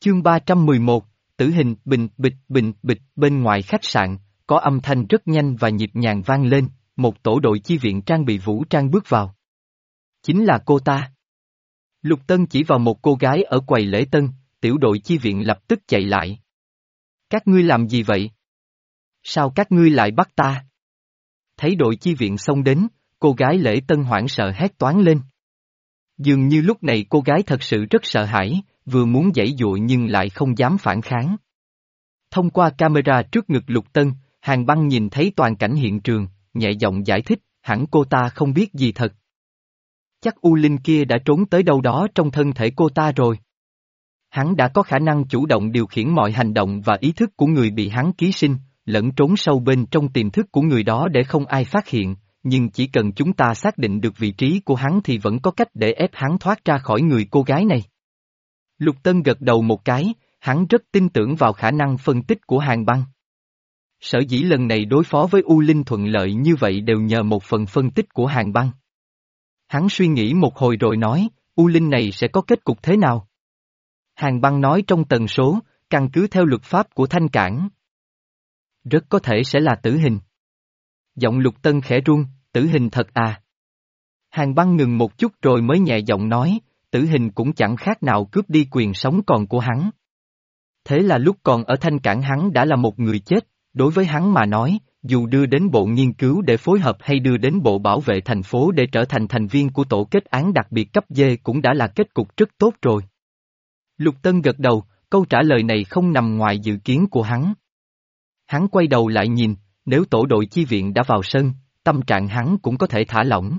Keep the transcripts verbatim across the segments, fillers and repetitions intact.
Chương ba trăm mười một, tử hình. Bình bịch bình bịch. Bên ngoài khách sạn, có âm thanh rất nhanh và nhịp nhàng vang lên, một tổ đội chi viện trang bị vũ trang bước vào. Chính là cô ta. Lục Tân chỉ vào một cô gái ở quầy lễ tân, tiểu đội chi viện lập tức chạy lại. Các ngươi làm gì vậy? Sao các ngươi lại bắt ta? Thấy đội chi viện xông đến, cô gái lễ tân hoảng sợ hét toáng lên. Dường như lúc này cô gái thật sự rất sợ hãi, vừa muốn giãy giụa nhưng lại không dám phản kháng. Thông qua camera trước ngực Lục Tân, Hàn Băng nhìn thấy toàn cảnh hiện trường, nhẹ giọng giải thích, hẳn cô ta không biết gì thật. Chắc U Linh kia đã trốn tới đâu đó trong thân thể cô ta rồi. Hắn đã có khả năng chủ động điều khiển mọi hành động và ý thức của người bị hắn ký sinh, lẫn trốn sâu bên trong tiềm thức của người đó để không ai phát hiện, nhưng chỉ cần chúng ta xác định được vị trí của hắn thì vẫn có cách để ép hắn thoát ra khỏi người cô gái này. Lục Tân gật đầu một cái, hắn rất tin tưởng vào khả năng phân tích của Hàn Băng. Sở dĩ lần này đối phó với U Linh thuận lợi như vậy đều nhờ một phần phân tích của Hàn Băng. Hắn suy nghĩ một hồi rồi nói, U Linh này sẽ có kết cục thế nào? Hàn Băng nói trong tần số, căn cứ theo luật pháp của Thanh Cảng. Rất có thể sẽ là tử hình. Giọng Lục Tân khẽ run, tử hình thật à? Hàn Băng ngừng một chút rồi mới nhẹ giọng nói, tử hình cũng chẳng khác nào cướp đi quyền sống còn của hắn. Thế là lúc còn ở Thanh Cảng hắn đã là một người chết, đối với hắn mà nói, dù đưa đến bộ nghiên cứu để phối hợp hay đưa đến bộ bảo vệ thành phố để trở thành thành viên của tổ kết án đặc biệt cấp D cũng đã là kết cục rất tốt rồi. Lục Tân gật đầu, câu trả lời này không nằm ngoài dự kiến của hắn. Hắn quay đầu lại nhìn, nếu tổ đội chi viện đã vào sân, tâm trạng hắn cũng có thể thả lỏng.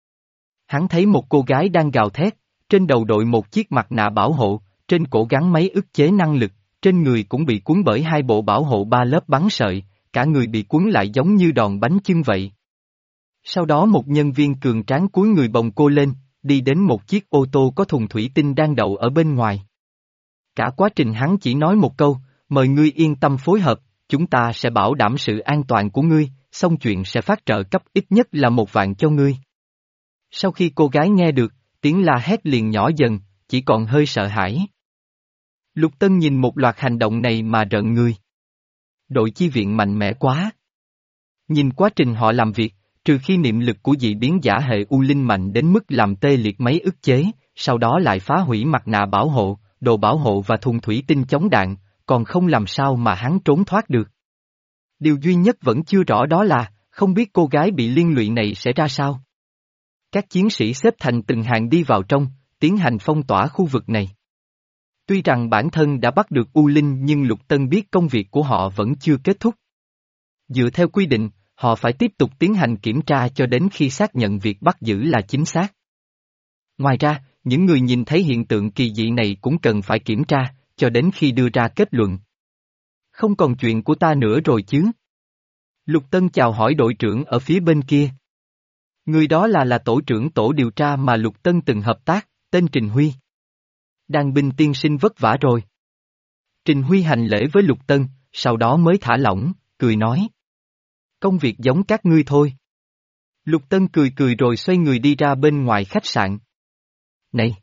Hắn thấy một cô gái đang gào thét, trên đầu đội một chiếc mặt nạ bảo hộ, trên cổ gắn máy ức chế năng lực, trên người cũng bị cuốn bởi hai bộ bảo hộ ba lớp bắn sợi, cả người bị cuốn lại giống như đòn bánh chưng vậy. Sau đó một nhân viên cường tráng cúi người bồng cô lên, đi đến một chiếc ô tô có thùng thủy tinh đang đậu ở bên ngoài. Cả quá trình hắn chỉ nói một câu, mời ngươi yên tâm phối hợp, chúng ta sẽ bảo đảm sự an toàn của ngươi, xong chuyện sẽ phát trợ cấp ít nhất là một vạn cho ngươi. Sau khi cô gái nghe được, tiếng la hét liền nhỏ dần, chỉ còn hơi sợ hãi. Lục Tân nhìn một loạt hành động này mà rợn người. Đội chi viện mạnh mẽ quá. Nhìn quá trình họ làm việc, trừ khi niệm lực của dị biến giả hệ U Linh mạnh đến mức làm tê liệt máy ức chế, sau đó lại phá hủy mặt nạ bảo hộ, đồ bảo hộ và thùng thủy tinh chống đạn, còn không làm sao mà hắn trốn thoát được. Điều duy nhất vẫn chưa rõ đó là, không biết cô gái bị liên lụy này sẽ ra sao. Các chiến sĩ xếp thành từng hàng đi vào trong, tiến hành phong tỏa khu vực này. Tuy rằng bản thân đã bắt được U Linh nhưng Lục Tân biết công việc của họ vẫn chưa kết thúc. Dựa theo quy định, họ phải tiếp tục tiến hành kiểm tra cho đến khi xác nhận việc bắt giữ là chính xác. Ngoài ra, những người nhìn thấy hiện tượng kỳ dị này cũng cần phải kiểm tra, cho đến khi đưa ra kết luận. Không còn chuyện của ta nữa rồi chứ? Lục Tân chào hỏi đội trưởng ở phía bên kia. Người đó là là tổ trưởng tổ điều tra mà Lục Tân từng hợp tác, tên Trình Huy. Đàn binh tiên sinh vất vả rồi. Trình Huy hành lễ với Lục Tân, sau đó mới thả lỏng, cười nói. Công việc giống các ngươi thôi. Lục Tân cười cười rồi xoay người đi ra bên ngoài khách sạn. Này!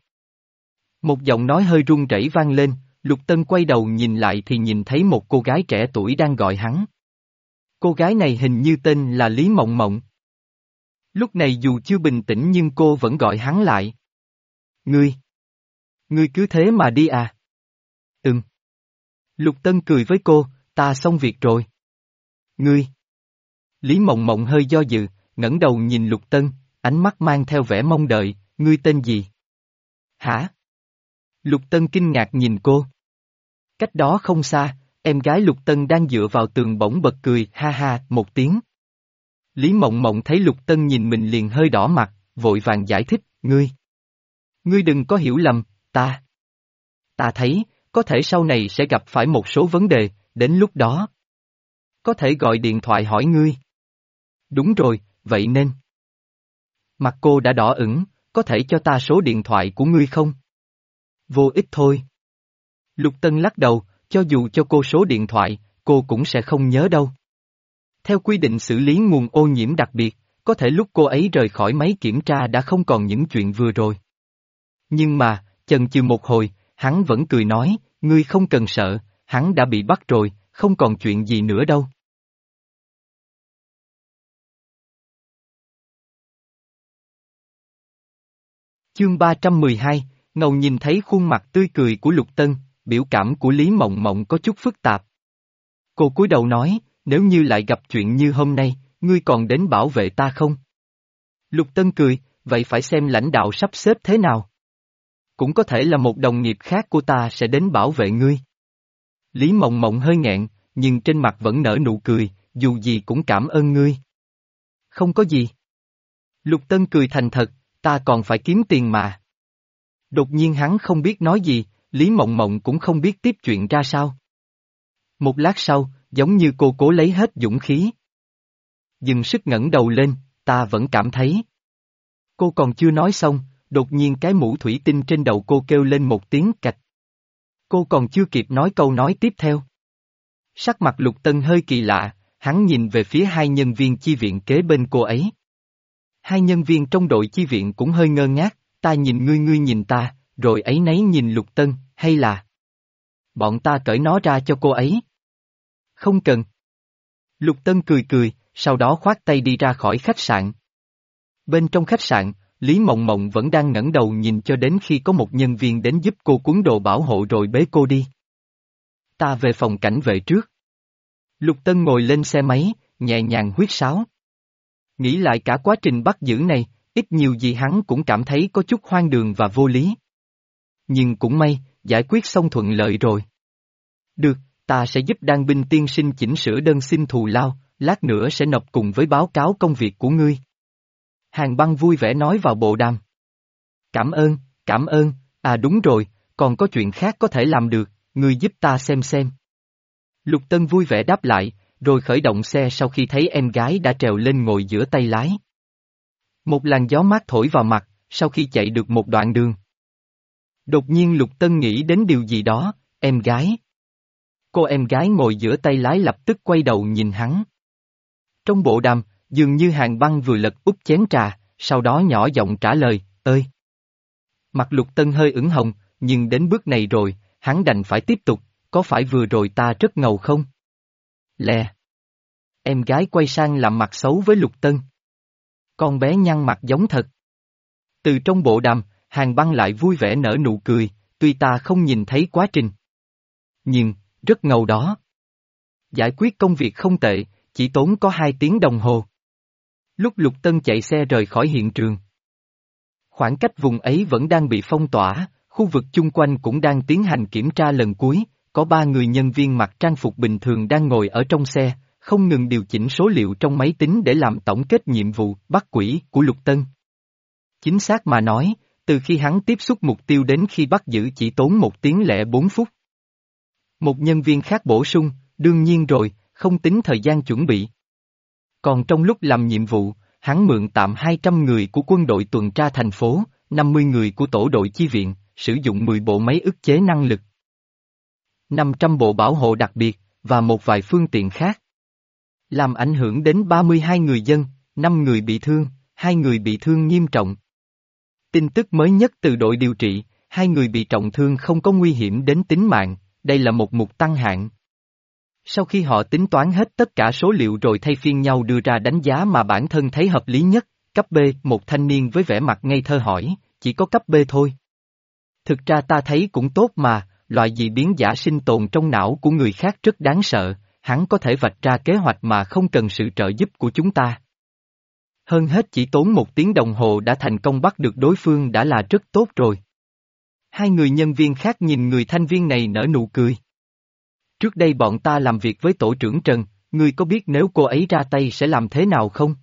Một giọng nói hơi run rẩy vang lên, Lục Tân quay đầu nhìn lại thì nhìn thấy một cô gái trẻ tuổi đang gọi hắn. Cô gái này hình như tên là Lý Mộng Mộng. Lúc này dù chưa bình tĩnh nhưng cô vẫn gọi hắn lại. Ngươi! Ngươi cứ thế mà đi à? Ừm. Lục Tân cười với cô, ta xong việc rồi. Ngươi! Lý Mộng Mộng hơi do dự, ngẩng đầu nhìn Lục Tân, ánh mắt mang theo vẻ mong đợi, ngươi tên gì? Hả? Lục Tân kinh ngạc nhìn cô. Cách đó không xa, em gái Lục Tân đang dựa vào tường bỗng bật cười ha ha một tiếng. Lý Mộng Mộng thấy Lục Tân nhìn mình liền hơi đỏ mặt, vội vàng giải thích, ngươi. Ngươi đừng có hiểu lầm, ta. Ta thấy, có thể sau này sẽ gặp phải một số vấn đề, đến lúc đó. Có thể gọi điện thoại hỏi ngươi. Đúng rồi, vậy nên. Mặt cô đã đỏ ửng, có thể cho ta số điện thoại của ngươi không? Vô ích thôi. Lục Tân lắc đầu, cho dù cho cô số điện thoại, cô cũng sẽ không nhớ đâu. Theo quy định xử lý nguồn ô nhiễm đặc biệt, có thể lúc cô ấy rời khỏi máy kiểm tra đã không còn những chuyện vừa rồi. Nhưng mà, chần chừ một hồi, hắn vẫn cười nói, ngươi không cần sợ, hắn đã bị bắt rồi, không còn chuyện gì nữa đâu. Chương ba trăm mười hai, Ngầu nhìn thấy khuôn mặt tươi cười của Lục Tân, biểu cảm của Lý Mộng Mộng có chút phức tạp. Cô cúi đầu nói, nếu như lại gặp chuyện như hôm nay, ngươi còn đến bảo vệ ta không? Lục Tân cười, vậy phải xem lãnh đạo sắp xếp thế nào. Cũng có thể là một đồng nghiệp khác của ta sẽ đến bảo vệ ngươi. Lý Mộng Mộng hơi nghẹn, nhưng trên mặt vẫn nở nụ cười, dù gì cũng cảm ơn ngươi. Không có gì. Lục Tân cười thành thật, ta còn phải kiếm tiền mà. Đột nhiên hắn không biết nói gì, Lý Mộng Mộng cũng không biết tiếp chuyện ra sao. Một lát sau, giống như cô cố lấy hết dũng khí. Dừng sức ngẩng đầu lên, ta vẫn cảm thấy. Cô còn chưa nói xong, đột nhiên cái mũ thủy tinh trên đầu cô kêu lên một tiếng cạch. Cô còn chưa kịp nói câu nói tiếp theo. Sắc mặt Lục Tân hơi kỳ lạ, hắn nhìn về phía hai nhân viên chi viện kế bên cô ấy. Hai nhân viên trong đội chi viện cũng hơi ngơ ngác, ta nhìn ngươi ngươi nhìn ta, rồi ấy nấy nhìn Lục Tân, hay là bọn ta cởi nó ra cho cô ấy? Không cần. Lục Tân cười cười, sau đó khoát tay đi ra khỏi khách sạn. Bên trong khách sạn, Lý Mộng Mộng vẫn đang ngẩng đầu nhìn cho đến khi có một nhân viên đến giúp cô cuốn đồ bảo hộ rồi bế cô đi. Ta về phòng cảnh vệ trước. Lục Tân ngồi lên xe máy, nhẹ nhàng huýt sáo. Nghĩ lại cả quá trình bắt giữ này, ít nhiều gì hắn cũng cảm thấy có chút hoang đường và vô lý. Nhưng cũng may, giải quyết xong thuận lợi rồi. Được, ta sẽ giúp Đan binh tiên sinh chỉnh sửa đơn xin thù lao, lát nữa sẽ nộp cùng với báo cáo công việc của ngươi. Hàn Băng vui vẻ nói vào bộ đàm. Cảm ơn, cảm ơn, à đúng rồi, còn có chuyện khác có thể làm được, ngươi giúp ta xem xem. Lục Tân vui vẻ đáp lại, rồi khởi động xe sau khi thấy em gái đã trèo lên ngồi giữa tay lái. Một làn gió mát thổi vào mặt, sau khi chạy được một đoạn đường. Đột nhiên Lục Tân nghĩ đến điều gì đó, em gái. Cô em gái ngồi giữa tay lái lập tức quay đầu nhìn hắn. Trong bộ đàm, dường như Hàn Băng vừa lật úp chén trà, sau đó nhỏ giọng trả lời, ơi. Mặt Lục Tân hơi ửng hồng, nhưng đến bước này rồi, hắn đành phải tiếp tục, có phải vừa rồi ta rất ngầu không? Lè. Em gái quay sang làm mặt xấu với Lục Tân. Con bé nhăn mặt giống thật. Từ trong bộ đàm, Hàn Băng lại vui vẻ nở nụ cười, tuy ta không nhìn thấy quá trình. Nhưng, rất ngầu đó. Giải quyết công việc không tệ, chỉ tốn có hai tiếng đồng hồ. Lúc Lục Tân chạy xe rời khỏi hiện trường. Khoảng cách vùng ấy vẫn đang bị phong tỏa, khu vực chung quanh cũng đang tiến hành kiểm tra lần cuối, có ba người nhân viên mặc trang phục bình thường đang ngồi ở trong xe, không ngừng điều chỉnh số liệu trong máy tính để làm tổng kết nhiệm vụ bắt quỷ của Lục Tân. Chính xác mà nói, từ khi hắn tiếp xúc mục tiêu đến khi bắt giữ chỉ tốn một tiếng lẻ bốn phút. Một nhân viên khác bổ sung, đương nhiên rồi, không tính thời gian chuẩn bị. Còn trong lúc làm nhiệm vụ, hắn mượn tạm hai trăm người của quân đội tuần tra thành phố, năm mươi người của tổ đội chi viện, sử dụng mười bộ máy ức chế năng lực, năm trăm bộ bảo hộ đặc biệt, và một vài phương tiện khác. Làm ảnh hưởng đến ba mươi hai người dân, năm người bị thương, hai người bị thương nghiêm trọng. Tin tức mới nhất từ đội điều trị, hai người bị trọng thương không có nguy hiểm đến tính mạng, đây là một mục tăng hạng. Sau khi họ tính toán hết tất cả số liệu rồi thay phiên nhau đưa ra đánh giá mà bản thân thấy hợp lý nhất, cấp B, một thanh niên với vẻ mặt ngây thơ hỏi, chỉ có cấp B thôi. Thực ra ta thấy cũng tốt mà, loại dị biến giả sinh tồn trong não của người khác rất đáng sợ, hắn có thể vạch ra kế hoạch mà không cần sự trợ giúp của chúng ta. Hơn hết chỉ tốn một tiếng đồng hồ đã thành công bắt được đối phương đã là rất tốt rồi. Hai người nhân viên khác nhìn người thanh viên này nở nụ cười. Trước đây bọn ta làm việc với tổ trưởng Trần, ngươi có biết nếu cô ấy ra tay sẽ làm thế nào không?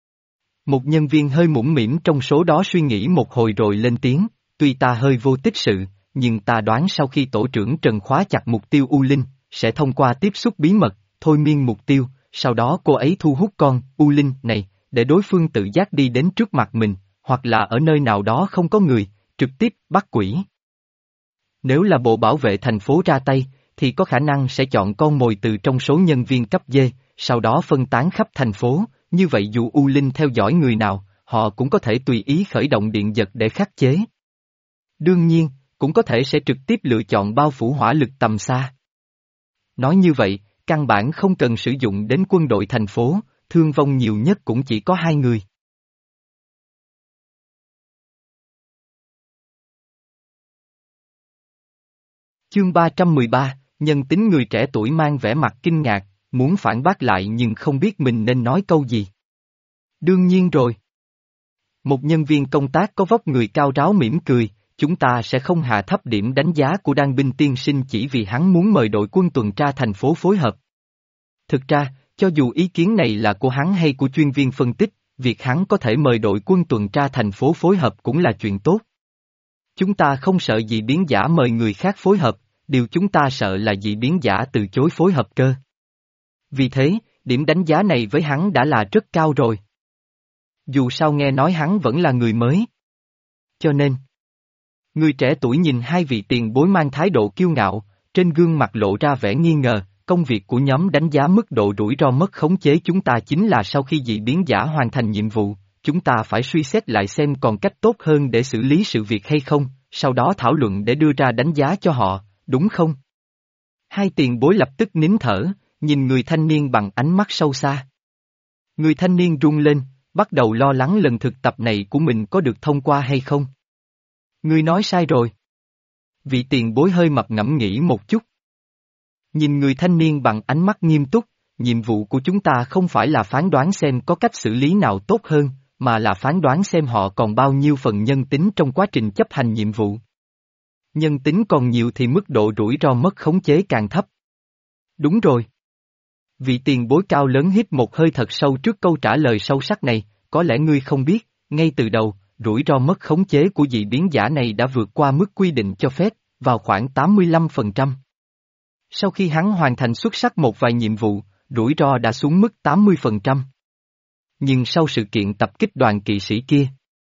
Một nhân viên hơi mũm mĩm trong số đó suy nghĩ một hồi rồi lên tiếng, tuy ta hơi vô tích sự, nhưng ta đoán sau khi tổ trưởng Trần khóa chặt mục tiêu U Linh, sẽ thông qua tiếp xúc bí mật, thôi miên mục tiêu, sau đó cô ấy thu hút con U Linh này, để đối phương tự giác đi đến trước mặt mình, hoặc là ở nơi nào đó không có người, trực tiếp bắt quỷ. Nếu là bộ bảo vệ thành phố ra tay, thì có khả năng sẽ chọn con mồi từ trong số nhân viên cấp D, sau đó phân tán khắp thành phố, như vậy dù U Linh theo dõi người nào, họ cũng có thể tùy ý khởi động điện giật để khắc chế. Đương nhiên, cũng có thể sẽ trực tiếp lựa chọn bao phủ hỏa lực tầm xa. Nói như vậy, căn bản không cần sử dụng đến quân đội thành phố, thương vong nhiều nhất cũng chỉ có hai người. Chương ba trăm mười ba, nhân tính người trẻ tuổi mang vẻ mặt kinh ngạc, muốn phản bác lại nhưng không biết mình nên nói câu gì. Đương nhiên rồi. Một nhân viên công tác có vóc người cao ráo mỉm cười, chúng ta sẽ không hạ thấp điểm đánh giá của Đan Binh tiên sinh chỉ vì hắn muốn mời đội quân tuần tra thành phố phối hợp. Thực ra, cho dù ý kiến này là của hắn hay của chuyên viên phân tích, việc hắn có thể mời đội quân tuần tra thành phố phối hợp cũng là chuyện tốt. Chúng ta không sợ dị biến giả mời người khác phối hợp, điều chúng ta sợ là dị biến giả từ chối phối hợp cơ. Vì thế, điểm đánh giá này với hắn đã là rất cao rồi. Dù sao nghe nói hắn vẫn là người mới. Cho nên, người trẻ tuổi nhìn hai vị tiền bối mang thái độ kiêu ngạo, trên gương mặt lộ ra vẻ nghi ngờ, công việc của nhóm đánh giá mức độ rủi ro mất khống chế chúng ta chính là sau khi dị biến giả hoàn thành nhiệm vụ, chúng ta phải suy xét lại xem còn cách tốt hơn để xử lý sự việc hay không, sau đó thảo luận để đưa ra đánh giá cho họ, đúng không? Hai tiền bối lập tức nín thở, nhìn người thanh niên bằng ánh mắt sâu xa. Người thanh niên run lên, bắt đầu lo lắng lần thực tập này của mình có được thông qua hay không. Ngươi nói sai rồi. Vị tiền bối hơi mập ngẫm nghĩ một chút. Nhìn người thanh niên bằng ánh mắt nghiêm túc, nhiệm vụ của chúng ta không phải là phán đoán xem có cách xử lý nào tốt hơn, mà là phán đoán xem họ còn bao nhiêu phần nhân tính trong quá trình chấp hành nhiệm vụ. Nhân tính còn nhiều thì mức độ rủi ro mất khống chế càng thấp. Đúng rồi. Vị tiền bối cao lớn hít một hơi thật sâu trước câu trả lời sâu sắc này, có lẽ ngươi không biết, ngay từ đầu, rủi ro mất khống chế của dị biến giả này đã vượt qua mức quy định cho phép, vào khoảng tám mươi lăm phần trăm. Sau khi hắn hoàn thành xuất sắc một vài nhiệm vụ, rủi ro đã xuống mức tám mươi phần trăm. Nhưng sau sự kiện tập kích đoàn kỵ sĩ kia,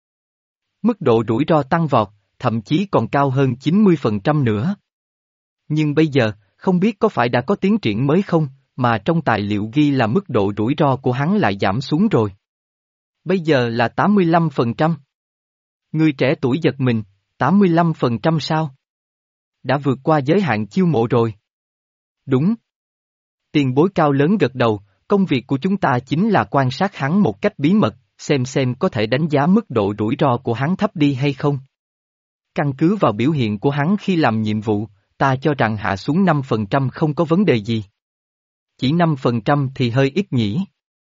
mức độ rủi ro tăng vọt, thậm chí còn cao hơn chín mươi phần trăm nữa. Nhưng bây giờ, không biết có phải đã có tiến triển mới không, mà trong tài liệu ghi là mức độ rủi ro của hắn lại giảm xuống rồi. Bây giờ là tám mươi lăm phần trăm. Người trẻ tuổi giật mình, tám mươi lăm phần trăm sao? Đã vượt qua giới hạn chiêu mộ rồi. Đúng. Tiền bối cao lớn gật đầu, công việc của chúng ta chính là quan sát hắn một cách bí mật, xem xem có thể đánh giá mức độ rủi ro của hắn thấp đi hay không. Căn cứ vào biểu hiện của hắn khi làm nhiệm vụ, ta cho rằng hạ xuống năm phần trăm không có vấn đề gì. Chỉ năm phần trăm thì hơi ít nhỉ.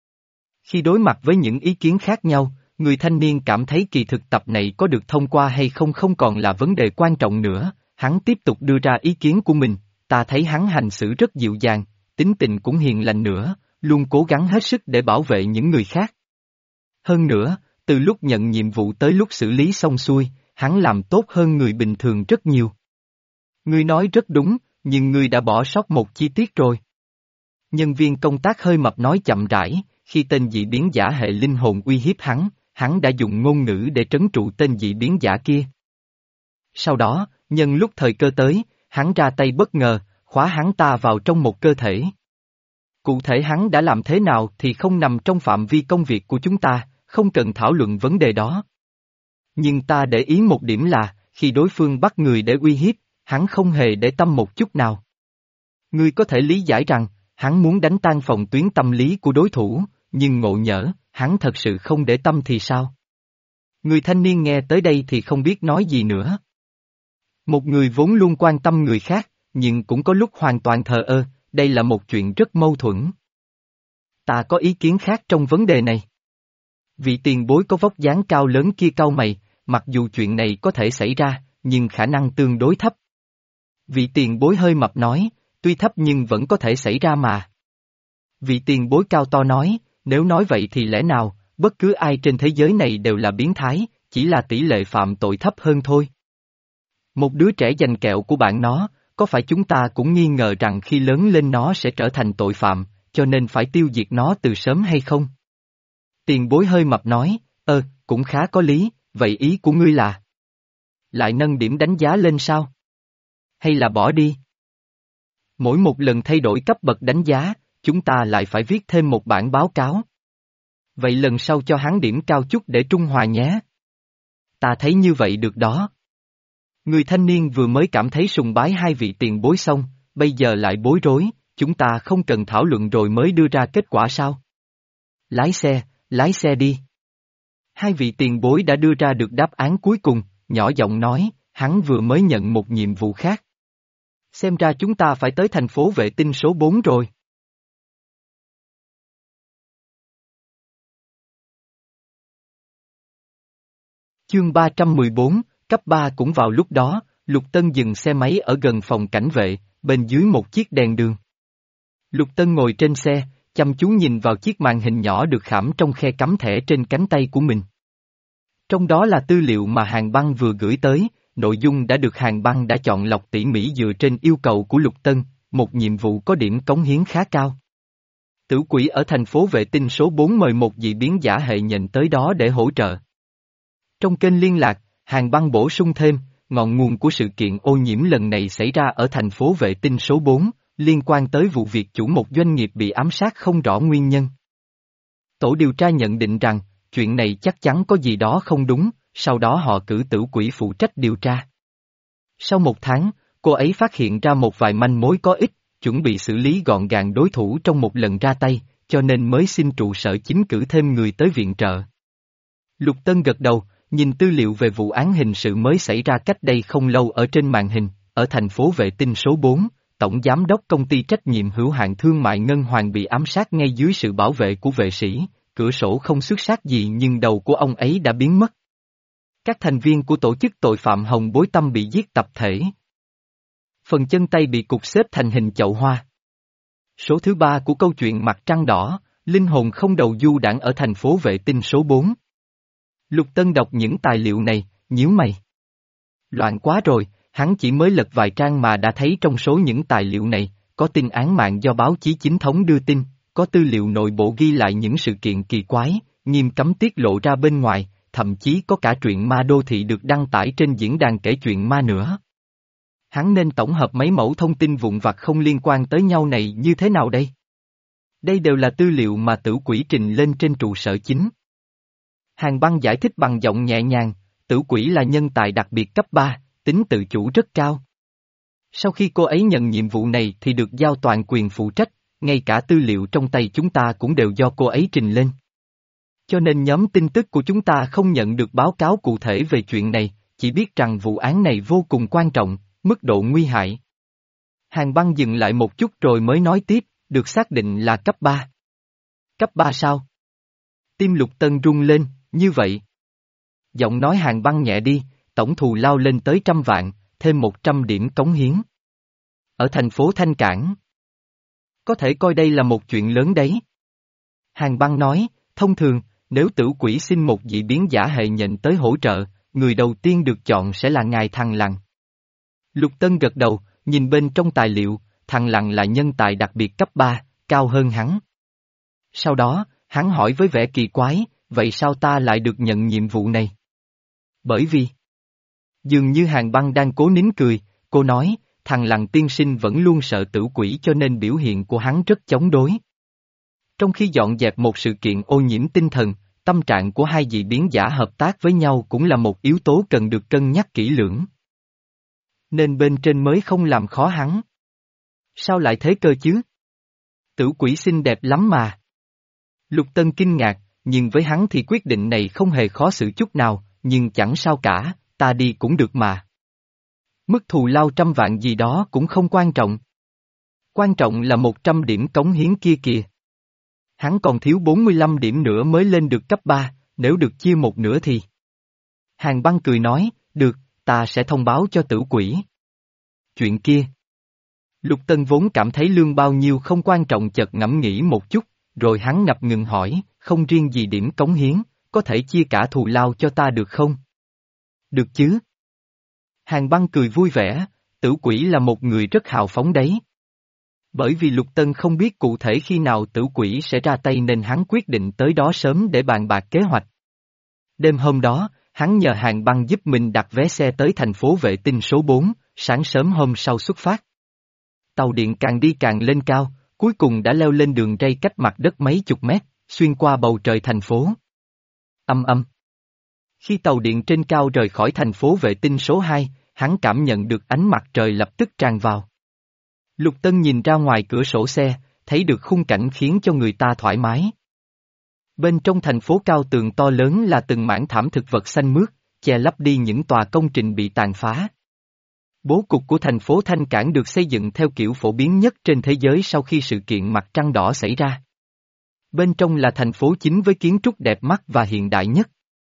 Khi đối mặt với những ý kiến khác nhau, người thanh niên cảm thấy kỳ thực tập này có được thông qua hay không không còn là vấn đề quan trọng nữa, hắn tiếp tục đưa ra ý kiến của mình, ta thấy hắn hành xử rất dịu dàng, tính tình cũng hiền lành nữa, luôn cố gắng hết sức để bảo vệ những người khác. Hơn nữa, từ lúc nhận nhiệm vụ tới lúc xử lý xong xuôi, hắn làm tốt hơn người bình thường rất nhiều. Ngươi nói rất đúng, nhưng ngươi đã bỏ sót một chi tiết rồi. Nhân viên công tác hơi mập nói chậm rãi, khi tên dị biến giả hệ linh hồn uy hiếp hắn, hắn đã dùng ngôn ngữ để trấn trụ tên dị biến giả kia. Sau đó, nhân lúc thời cơ tới, hắn ra tay bất ngờ, khóa hắn ta vào trong một cơ thể. Cụ thể hắn đã làm thế nào thì không nằm trong phạm vi công việc của chúng ta, không cần thảo luận vấn đề đó. Nhưng ta để ý một điểm là, khi đối phương bắt người để uy hiếp, hắn không hề để tâm một chút nào. Ngươi có thể lý giải rằng, hắn muốn đánh tan phòng tuyến tâm lý của đối thủ, nhưng ngộ nhỡ, hắn thật sự không để tâm thì sao? Người thanh niên nghe tới đây thì không biết nói gì nữa. Một người vốn luôn quan tâm người khác, nhưng cũng có lúc hoàn toàn thờ ơ, đây là một chuyện rất mâu thuẫn. Ta có ý kiến khác trong vấn đề này. Vị tiền bối có vóc dáng cao lớn kia cau mày, mặc dù chuyện này có thể xảy ra, nhưng khả năng tương đối thấp. Vị tiền bối hơi mập nói, tuy thấp nhưng vẫn có thể xảy ra mà. Vị tiền bối cao to nói, nếu nói vậy thì lẽ nào, bất cứ ai trên thế giới này đều là biến thái, chỉ là tỷ lệ phạm tội thấp hơn thôi. Một đứa trẻ giành kẹo của bạn nó, có phải chúng ta cũng nghi ngờ rằng khi lớn lên nó sẽ trở thành tội phạm, cho nên phải tiêu diệt nó từ sớm hay không? Tiền bối hơi mập nói, ơ, cũng khá có lý, vậy ý của ngươi là? Lại nâng điểm đánh giá lên sao? Hay là bỏ đi? Mỗi một lần thay đổi cấp bậc đánh giá, chúng ta lại phải viết thêm một bản báo cáo. Vậy lần sau cho hắn điểm cao chút để trung hòa nhé. Ta thấy như vậy được đó. Người thanh niên vừa mới cảm thấy sùng bái hai vị tiền bối xong, bây giờ lại bối rối, chúng ta không cần thảo luận rồi mới đưa ra kết quả sao? Lái xe, lái xe đi. Hai vị tiền bối đã đưa ra được đáp án cuối cùng, nhỏ giọng nói, hắn vừa mới nhận một nhiệm vụ khác. Xem ra chúng ta phải tới thành phố vệ tinh số bốn rồi. Chương ba trăm mười bốn, cấp ba cũng vào lúc đó, Lục Tân dừng xe máy ở gần phòng cảnh vệ, bên dưới một chiếc đèn đường. Lục Tân ngồi trên xe, chăm chú nhìn vào chiếc màn hình nhỏ được khảm trong khe cắm thẻ trên cánh tay của mình. Trong đó là tư liệu mà Hàn Băng vừa gửi tới, nội dung đã được Hàn Băng đã chọn lọc tỉ mỉ dựa trên yêu cầu của Lục Tân, một nhiệm vụ có điểm cống hiến khá cao. Tử quỷ ở thành phố vệ tinh số bốn mời một dị biến giả hệ nhận tới đó để hỗ trợ. Trong kênh liên lạc, Hàn Băng bổ sung thêm, ngọn nguồn của sự kiện ô nhiễm lần này xảy ra ở thành phố vệ tinh số bốn, liên quan tới vụ việc chủ một doanh nghiệp bị ám sát không rõ nguyên nhân. Tổ điều tra nhận định rằng, chuyện này chắc chắn có gì đó không đúng, sau đó họ cử tử quỷ phụ trách điều tra. Sau một tháng, cô ấy phát hiện ra một vài manh mối có ích, chuẩn bị xử lý gọn gàng đối thủ trong một lần ra tay, cho nên mới xin trụ sở chính cử thêm người tới viện trợ. Lục Tân gật đầu, nhìn tư liệu về vụ án hình sự mới xảy ra cách đây không lâu ở trên màn hình, ở thành phố vệ tinh số bốn, tổng giám đốc công ty trách nhiệm hữu hạn thương mại Ngân Hoàng bị ám sát ngay dưới sự bảo vệ của vệ sĩ, cửa sổ không xuất sắc gì nhưng đầu của ông ấy đã biến mất. Các thành viên của tổ chức tội phạm Hồng Bối Tâm bị giết tập thể. Phần chân tay bị cục xếp thành hình chậu hoa. Số thứ ba của câu chuyện Mặt Trăng Đỏ, linh hồn không đầu du đãng ở thành phố vệ tinh số bốn. Lục Tân đọc những tài liệu này, nhíu mày. Loạn quá rồi, hắn chỉ mới lật vài trang mà đã thấy trong số những tài liệu này, có tin án mạng do báo chí chính thống đưa tin, có tư liệu nội bộ ghi lại những sự kiện kỳ quái, nghiêm cấm tiết lộ ra bên ngoài, thậm chí có cả truyện ma đô thị được đăng tải trên diễn đàn kể chuyện ma nữa. Hắn nên tổng hợp mấy mẫu thông tin vụn vặt không liên quan tới nhau này như thế nào đây? Đây đều là tư liệu mà tử quỷ trình lên trên trụ sở chính. Hàn Băng giải thích bằng giọng nhẹ nhàng, tử quỷ là nhân tài đặc biệt cấp ba, tính tự chủ rất cao. Sau khi cô ấy nhận nhiệm vụ này thì được giao toàn quyền phụ trách, ngay cả tư liệu trong tay chúng ta cũng đều do cô ấy trình lên. Cho nên nhóm tin tức của chúng ta không nhận được báo cáo cụ thể về chuyện này, chỉ biết rằng vụ án này vô cùng quan trọng, mức độ nguy hại. Hàn Băng dừng lại một chút rồi mới nói tiếp, được xác định là cấp ba. Cấp ba sao? Tim Lục Tân rung lên, như vậy. Giọng nói Hàn Băng nhẹ đi, tổng thù lao lên tới trăm vạn, thêm một trăm điểm cống hiến. Ở thành phố Thanh Cảng. Có thể coi đây là một chuyện lớn đấy. Hàn Băng nói, thông thường, nếu tử quỷ xin một dị biến giả hệ nhận tới hỗ trợ, người đầu tiên được chọn sẽ là ngài Thằng Lằn. Lục Tân gật đầu, nhìn bên trong tài liệu, Thằng Lằn là nhân tài đặc biệt cấp ba, cao hơn hắn. Sau đó, hắn hỏi với vẻ kỳ quái, vậy sao ta lại được nhận nhiệm vụ này? Bởi vì... Dường như Hàn Băng đang cố nín cười, cô nói, Thằng Lằn tiên sinh vẫn luôn sợ tử quỷ cho nên biểu hiện của hắn rất chống đối. Trong khi dọn dẹp một sự kiện ô nhiễm tinh thần, tâm trạng của hai dị biến giả hợp tác với nhau cũng là một yếu tố cần được cân nhắc kỹ lưỡng. Nên bên trên mới không làm khó hắn. Sao lại thế cơ chứ? Tử quỷ xinh đẹp lắm mà. Lục Tân kinh ngạc, nhưng với hắn thì quyết định này không hề khó xử chút nào, nhưng chẳng sao cả, ta đi cũng được mà. Mức thù lao trăm vạn gì đó cũng không quan trọng. Quan trọng là một trăm điểm cống hiến kia kìa. Hắn còn thiếu bốn mươi lăm điểm nữa mới lên được cấp ba, nếu được chia một nửa thì... Hàn Băng cười nói, được, ta sẽ thông báo cho tử quỷ. Chuyện kia. Lục Tân vốn cảm thấy lương bao nhiêu không quan trọng chợt ngẫm nghĩ một chút, rồi hắn ngập ngừng hỏi, không riêng gì điểm cống hiến, có thể chia cả thù lao cho ta được không? Được chứ? Hàn Băng cười vui vẻ, tử quỷ là một người rất hào phóng đấy. Bởi vì Lục Tân không biết cụ thể khi nào tử quỷ sẽ ra tay nên hắn quyết định tới đó sớm để bàn bạc kế hoạch. Đêm hôm đó, hắn nhờ Hàn Băng giúp mình đặt vé xe tới thành phố vệ tinh số bốn, sáng sớm hôm sau xuất phát. Tàu điện càng đi càng lên cao, cuối cùng đã leo lên đường ray cách mặt đất mấy chục mét, xuyên qua bầu trời thành phố. Âm âm. Khi tàu điện trên cao rời khỏi thành phố vệ tinh số hai, hắn cảm nhận được ánh mặt trời lập tức tràn vào. Lục Tân nhìn ra ngoài cửa sổ xe, thấy được khung cảnh khiến cho người ta thoải mái. Bên trong thành phố cao tường to lớn là từng mảng thảm thực vật xanh mướt, che lấp đi những tòa công trình bị tàn phá. Bố cục của thành phố Thanh Cảng được xây dựng theo kiểu phổ biến nhất trên thế giới sau khi sự kiện mặt trăng đỏ xảy ra. Bên trong là thành phố chính với kiến trúc đẹp mắt và hiện đại nhất.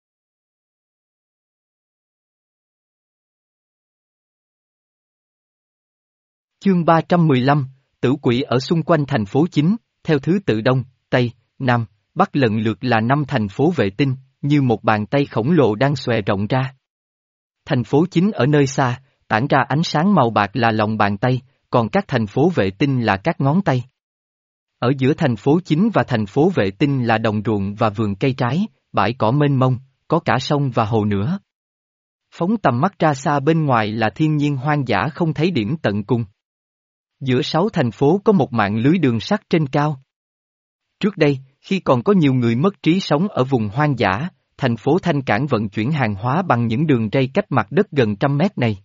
Chương ba trăm mười lăm, Tử Quỷ ở xung quanh thành phố chính, theo thứ tự Đông, Tây, Nam, Bắc lần lượt là năm thành phố vệ tinh, như một bàn tay khổng lồ đang xòe rộng ra. Thành phố chính ở nơi xa, tản ra ánh sáng màu bạc là lòng bàn tay, còn các thành phố vệ tinh là các ngón tay. Ở giữa thành phố chính và thành phố vệ tinh là đồng ruộng và vườn cây trái, bãi cỏ mênh mông, có cả sông và hồ nữa. Phóng tầm mắt ra xa bên ngoài là thiên nhiên hoang dã không thấy điểm tận cùng. Giữa sáu thành phố có một mạng lưới đường sắt trên cao. Trước đây, khi còn có nhiều người mất trí sống ở vùng hoang dã, thành phố Thanh Cảng vận chuyển hàng hóa bằng những đường ray cách mặt đất gần trăm mét này.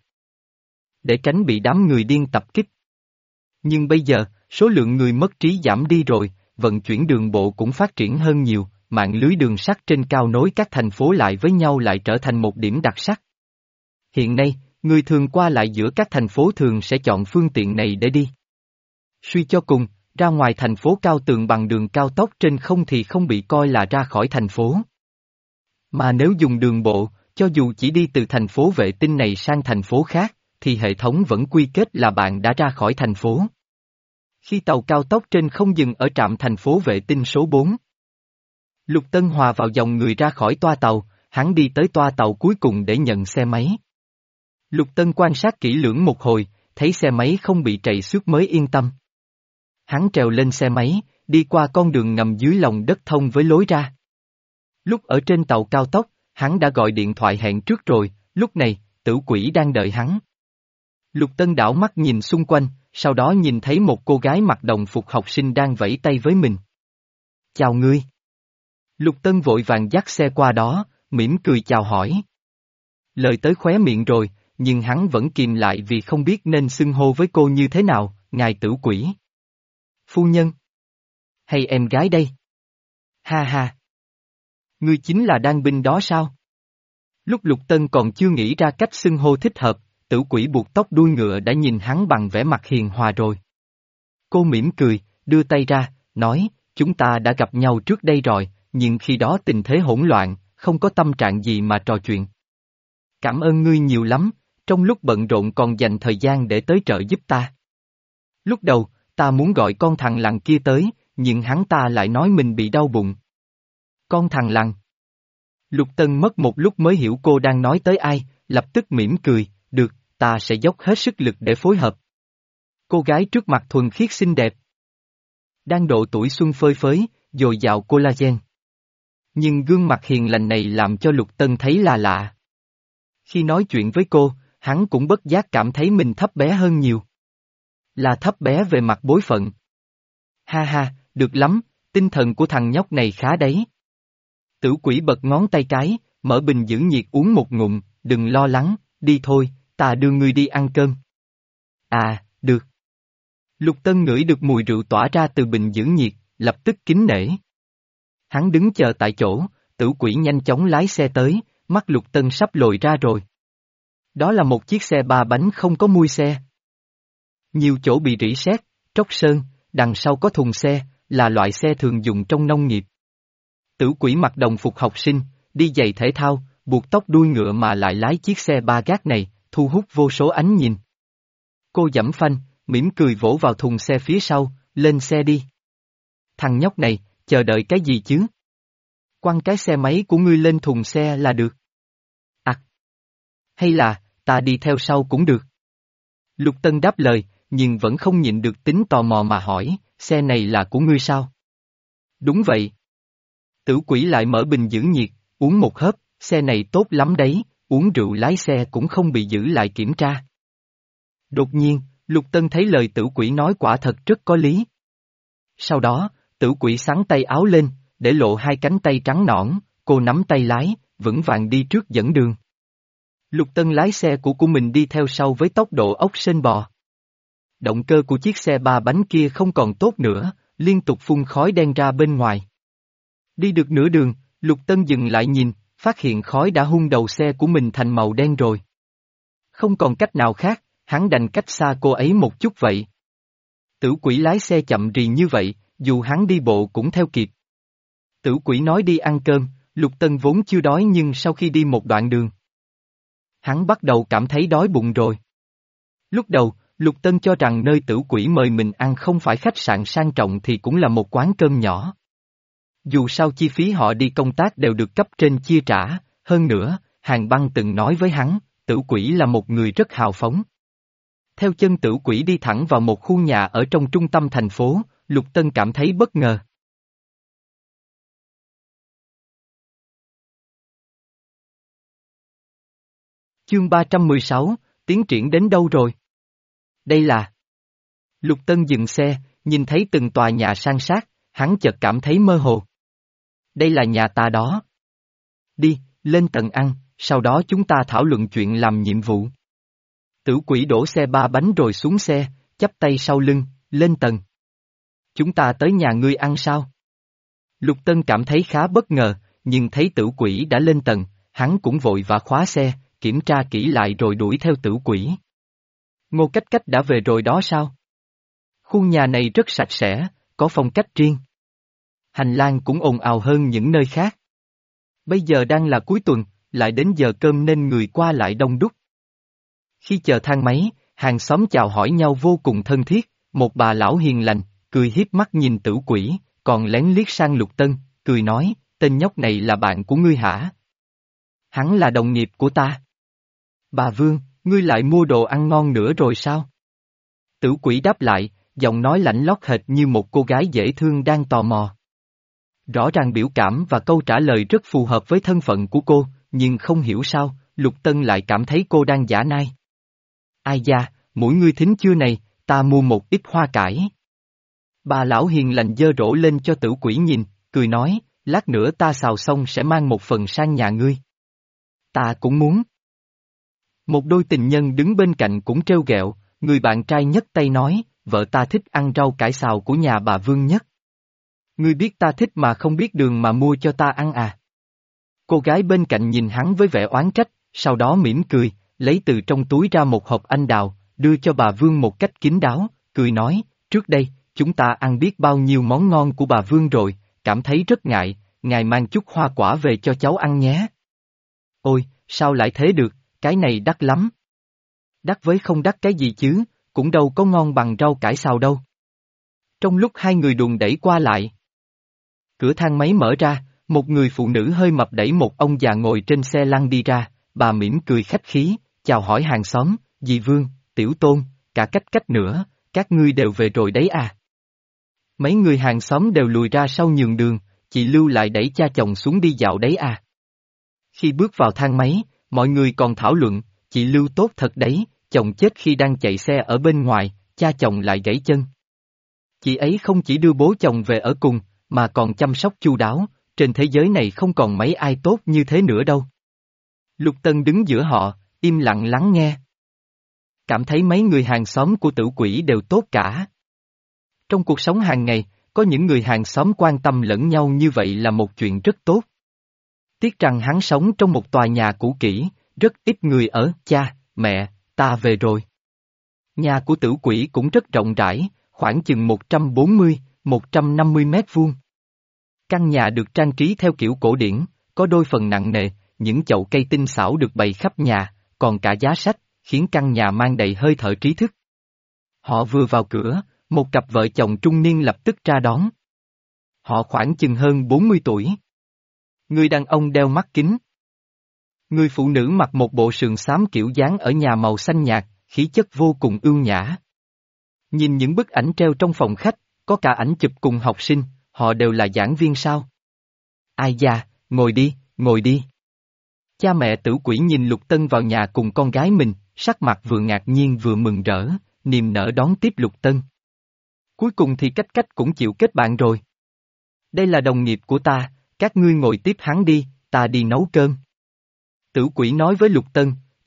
Để tránh bị đám người điên tập kích. Nhưng bây giờ, số lượng người mất trí giảm đi rồi, vận chuyển đường bộ cũng phát triển hơn nhiều, mạng lưới đường sắt trên cao nối các thành phố lại với nhau lại trở thành một điểm đặc sắc. Hiện nay, người thường qua lại giữa các thành phố thường sẽ chọn phương tiện này để đi. Suy cho cùng, ra ngoài thành phố cao tường bằng đường cao tốc trên không thì không bị coi là ra khỏi thành phố. Mà nếu dùng đường bộ, cho dù chỉ đi từ thành phố vệ tinh này sang thành phố khác, thì hệ thống vẫn quy kết là bạn đã ra khỏi thành phố. Khi tàu cao tốc trên không dừng ở trạm thành phố vệ tinh số bốn. Lục Tân hòa vào dòng người ra khỏi toa tàu, hắn đi tới toa tàu cuối cùng để nhận xe máy. Lục Tân quan sát kỹ lưỡng một hồi, thấy xe máy không bị trầy xước mới yên tâm. Hắn trèo lên xe máy, đi qua con đường ngầm dưới lòng đất thông với lối ra. Lúc ở trên tàu cao tốc, hắn đã gọi điện thoại hẹn trước rồi, lúc này, Tử Quỷ đang đợi hắn. Lục Tân đảo mắt nhìn xung quanh, sau đó nhìn thấy một cô gái mặc đồng phục học sinh đang vẫy tay với mình. Chào ngươi. Lục Tân vội vàng dắt xe qua đó, mỉm cười chào hỏi. Lời tới khóe miệng rồi, nhưng hắn vẫn kìm lại vì không biết nên xưng hô với cô như thế nào, ngài Tử Quỷ. Phu nhân. Hay em gái đây? Ha ha. Ngươi chính là đan binh đó sao? Lúc Lục Tân còn chưa nghĩ ra cách xưng hô thích hợp, Tử Quỷ buộc tóc đuôi ngựa đã nhìn hắn bằng vẻ mặt hiền hòa rồi. Cô mỉm cười, đưa tay ra, nói, chúng ta đã gặp nhau trước đây rồi, nhưng khi đó tình thế hỗn loạn, không có tâm trạng gì mà trò chuyện. Cảm ơn ngươi nhiều lắm, trong lúc bận rộn còn dành thời gian để tới trợ giúp ta. Lúc đầu, ta muốn gọi con thằng lằn kia tới, nhưng hắn ta lại nói mình bị đau bụng. Con thằng lằn. Lục Tân mất một lúc mới hiểu cô đang nói tới ai, lập tức mỉm cười, được, ta sẽ dốc hết sức lực để phối hợp. Cô gái trước mặt thuần khiết xinh đẹp. Đang độ tuổi xuân phơi phới, dồi dào collagen. Nhưng gương mặt hiền lành này làm cho Lục Tân thấy là lạ. Khi nói chuyện với cô, hắn cũng bất giác cảm thấy mình thấp bé hơn nhiều. Là thấp bé về mặt bối phận. Ha ha, được lắm, tinh thần của thằng nhóc này khá đấy. Tử Quỷ bật ngón tay cái, mở bình giữ nhiệt uống một ngụm, đừng lo lắng, đi thôi, ta đưa ngươi đi ăn cơm. À, được. Lục Tân ngửi được mùi rượu tỏa ra từ bình giữ nhiệt, lập tức kính nể. Hắn đứng chờ tại chỗ, Tử Quỷ nhanh chóng lái xe tới, mắt Lục Tân sắp lồi ra rồi. Đó là một chiếc xe ba bánh không có mui xe. Nhiều chỗ bị rỉ sét, tróc sơn, đằng sau có thùng xe, là loại xe thường dùng trong nông nghiệp. Tử Quỷ mặc đồng phục học sinh, đi giày thể thao, buộc tóc đuôi ngựa mà lại lái chiếc xe ba gác này, thu hút vô số ánh nhìn. Cô giẫm phanh, mỉm cười vỗ vào thùng xe phía sau, lên xe đi. Thằng nhóc này, chờ đợi cái gì chứ? Quăng cái xe máy của ngươi lên thùng xe là được. À. Hay là, ta đi theo sau cũng được. Lục Tân đáp lời, nhưng vẫn không nhịn được tính tò mò mà hỏi, xe này là của ngươi sao? Đúng vậy. Tử Quỷ lại mở bình giữ nhiệt, uống một hớp, xe này tốt lắm đấy, uống rượu lái xe cũng không bị giữ lại kiểm tra. Đột nhiên, Lục Tân thấy lời Tử Quỷ nói quả thật rất có lý. Sau đó, Tử Quỷ xắn tay áo lên, để lộ hai cánh tay trắng nõn, cô nắm tay lái, vững vàng đi trước dẫn đường. Lục Tân lái xe của của mình đi theo sau với tốc độ ốc sên bò. Động cơ của chiếc xe ba bánh kia không còn tốt nữa, liên tục phun khói đen ra bên ngoài. Đi được nửa đường, Lục Tân dừng lại nhìn, phát hiện khói đã hun đầu xe của mình thành màu đen rồi. Không còn cách nào khác, hắn đành cách xa cô ấy một chút vậy. Tử quỷ lái xe chậm rì như vậy, dù hắn đi bộ cũng theo kịp. Tử quỷ nói đi ăn cơm, Lục Tân vốn chưa đói nhưng sau khi đi một đoạn đường, hắn bắt đầu cảm thấy đói bụng rồi. Lúc đầu, Lục Tân cho rằng nơi tử quỷ mời mình ăn không phải khách sạn sang trọng thì cũng là một quán cơm nhỏ. Dù sao chi phí họ đi công tác đều được cấp trên chia trả, hơn nữa, Hàn Băng từng nói với hắn, tử quỷ là một người rất hào phóng. Theo chân tử quỷ đi thẳng vào một khu nhà ở trong trung tâm thành phố, Lục Tân cảm thấy bất ngờ. Chương ba trăm mười sáu, tiến triển đến đâu rồi? Đây là... Lục Tân dừng xe, nhìn thấy từng tòa nhà san sát, hắn chợt cảm thấy mơ hồ. Đây là nhà ta đó. Đi, lên tầng ăn, sau đó chúng ta thảo luận chuyện làm nhiệm vụ. Tử quỷ đổ xe ba bánh rồi xuống xe, chắp tay sau lưng, lên tầng. Chúng ta tới nhà ngươi ăn sao? Lục Tân cảm thấy khá bất ngờ, nhưng thấy tử quỷ đã lên tầng, hắn cũng vội vã khóa xe, kiểm tra kỹ lại rồi đuổi theo tử quỷ. Ngô Cách Cách đã về rồi đó sao? Khu nhà này rất sạch sẽ, có phong cách riêng. Hành lang cũng ồn ào hơn những nơi khác. Bây giờ đang là cuối tuần, lại đến giờ cơm nên người qua lại đông đúc. Khi chờ thang máy, hàng xóm chào hỏi nhau vô cùng thân thiết, một bà lão hiền lành, cười hiếp mắt nhìn tử quỷ, còn lén liếc sang Lục Tân, cười nói, tên nhóc này là bạn của ngươi hả? Hắn là đồng nghiệp của ta. Bà Vương, ngươi lại mua đồ ăn ngon nữa rồi sao? Tử quỷ đáp lại, giọng nói lạnh lót hệt như một cô gái dễ thương đang tò mò. Rõ ràng biểu cảm và câu trả lời rất phù hợp với thân phận của cô, nhưng không hiểu sao, Lục Tân lại cảm thấy cô đang giả nai. Ai da, mũi ngươi thính chưa này, ta mua một ít hoa cải. Bà lão hiền lành dơ rổ lên cho tử quỷ nhìn, cười nói, lát nữa ta xào xong sẽ mang một phần sang nhà ngươi. Ta cũng muốn. Một đôi tình nhân đứng bên cạnh cũng trêu ghẹo, người bạn trai nhấc tay nói, vợ ta thích ăn rau cải xào của nhà bà Vương nhất. Ngươi biết ta thích mà không biết đường mà mua cho ta ăn à? Cô gái bên cạnh nhìn hắn với vẻ oán trách, sau đó mỉm cười, lấy từ trong túi ra một hộp anh đào, đưa cho bà Vương một cách kín đáo, cười nói, trước đây, chúng ta ăn biết bao nhiêu món ngon của bà Vương rồi, cảm thấy rất ngại, ngài mang chút hoa quả về cho cháu ăn nhé. Ôi, sao lại thế được, cái này đắt lắm. Đắt với không đắt cái gì chứ, cũng đâu có ngon bằng rau cải xào đâu. Trong lúc hai người đùn đẩy qua lại, cửa thang máy mở ra, một người phụ nữ hơi mập đẩy một ông già ngồi trên xe lăn đi ra, bà mỉm cười khách khí, chào hỏi hàng xóm, dì Vương, Tiểu Tôn, cả Cách Cách nữa, các ngươi đều về rồi đấy à. Mấy người hàng xóm đều lùi ra sau nhường đường, chị Lưu lại đẩy cha chồng xuống đi dạo đấy à. Khi bước vào thang máy, mọi người còn thảo luận, chị Lưu tốt thật đấy, chồng chết khi đang chạy xe ở bên ngoài, cha chồng lại gãy chân. Chị ấy không chỉ đưa bố chồng về ở cùng, mà còn chăm sóc chu đáo, trên thế giới này không còn mấy ai tốt như thế nữa đâu. Lục Tân đứng giữa họ, im lặng lắng nghe. Cảm thấy mấy người hàng xóm của tử quỷ đều tốt cả. Trong cuộc sống hàng ngày, có những người hàng xóm quan tâm lẫn nhau như vậy là một chuyện rất tốt. Tiếc rằng hắn sống trong một tòa nhà cũ kỹ, rất ít người ở, cha, mẹ, ta về rồi. Nhà của tử quỷ cũng rất rộng rãi, khoảng chừng một trăm bốn mươi, một trăm năm mươi mét vuông. Căn nhà được trang trí theo kiểu cổ điển, có đôi phần nặng nề, những chậu cây tinh xảo được bày khắp nhà, còn cả giá sách, khiến căn nhà mang đầy hơi thở trí thức. Họ vừa vào cửa, một cặp vợ chồng trung niên lập tức ra đón. Họ khoảng chừng hơn bốn mươi tuổi. Người đàn ông đeo mắt kính. Người phụ nữ mặc một bộ sườn xám kiểu dáng ở nhà màu xanh nhạt, khí chất vô cùng ưu nhã. Nhìn những bức ảnh treo trong phòng khách, có cả ảnh chụp cùng học sinh, họ đều là giảng viên sao? Ai da, ngồi đi, ngồi đi. Cha mẹ tử quỷ nhìn Lục Tân vào nhà cùng con gái mình, sắc mặt vừa ngạc nhiên vừa mừng rỡ, niềm nở đón tiếp Lục Tân. Cuối cùng thì Cách Cách cũng chịu kết bạn rồi. Đây là đồng nghiệp của ta, các ngươi ngồi tiếp hắn đi, ta đi nấu cơm. Tử quỷ nói với Lục Tân,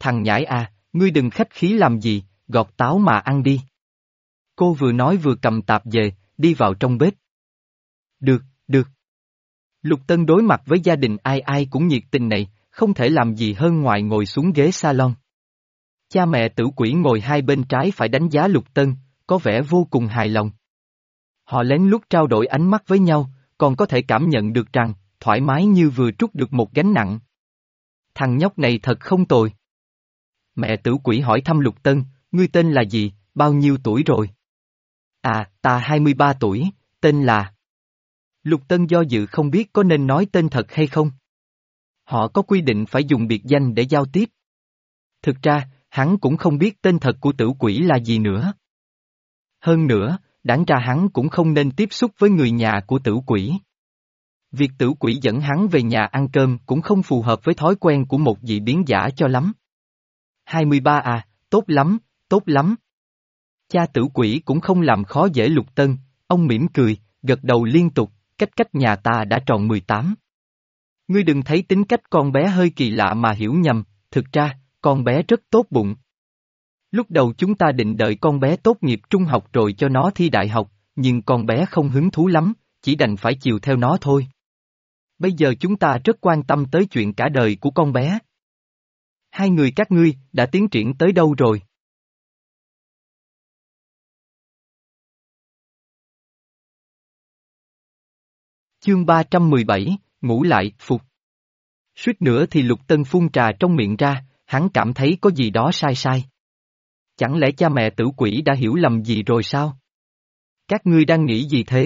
thằng nhãi à, ngươi đừng khách khí làm gì, gọt táo mà ăn đi. Cô vừa nói vừa cầm tạp dề, đi vào trong bếp. Được, được. Lục Tân đối mặt với gia đình ai ai cũng nhiệt tình này, không thể làm gì hơn ngoài ngồi xuống ghế salon. Cha mẹ Tử Quỷ ngồi hai bên trái phải đánh giá Lục Tân, có vẻ vô cùng hài lòng. Họ lén lút trao đổi ánh mắt với nhau, còn có thể cảm nhận được rằng, thoải mái như vừa trút được một gánh nặng. Thằng nhóc này thật không tồi. Mẹ Tử Quỷ hỏi thăm Lục Tân, ngươi tên là gì, bao nhiêu tuổi rồi? À, ta hai mươi ba tuổi, tên là... Lục Tân do dự không biết có nên nói tên thật hay không. Họ có quy định phải dùng biệt danh để giao tiếp. Thực ra, hắn cũng không biết tên thật của Tử Quỷ là gì nữa. Hơn nữa, đáng ra hắn cũng không nên tiếp xúc với người nhà của Tử Quỷ. Việc Tử Quỷ dẫn hắn về nhà ăn cơm cũng không phù hợp với thói quen của một dị biến giả cho lắm. hai mươi ba à, tốt lắm, tốt lắm. Cha Tử Quỷ cũng không làm khó dễ Lục Tân, ông mỉm cười, gật đầu liên tục, cách cách nhà ta đã tròn mười tám. Ngươi đừng thấy tính cách con bé hơi kỳ lạ mà hiểu nhầm, thực ra, con bé rất tốt bụng. Lúc đầu chúng ta định đợi con bé tốt nghiệp trung học rồi cho nó thi đại học, nhưng con bé không hứng thú lắm, chỉ đành phải chiều theo nó thôi. Bây giờ chúng ta rất quan tâm tới chuyện cả đời của con bé. Hai người các ngươi đã tiến triển tới đâu rồi? Chương ba trăm mười bảy, ngủ lại, phục. Suýt nữa thì Lục Tân phun trà trong miệng ra, hắn cảm thấy có gì đó sai sai. Chẳng lẽ cha mẹ Tử Quỷ đã hiểu lầm gì rồi sao? Các ngươi đang nghĩ gì thế?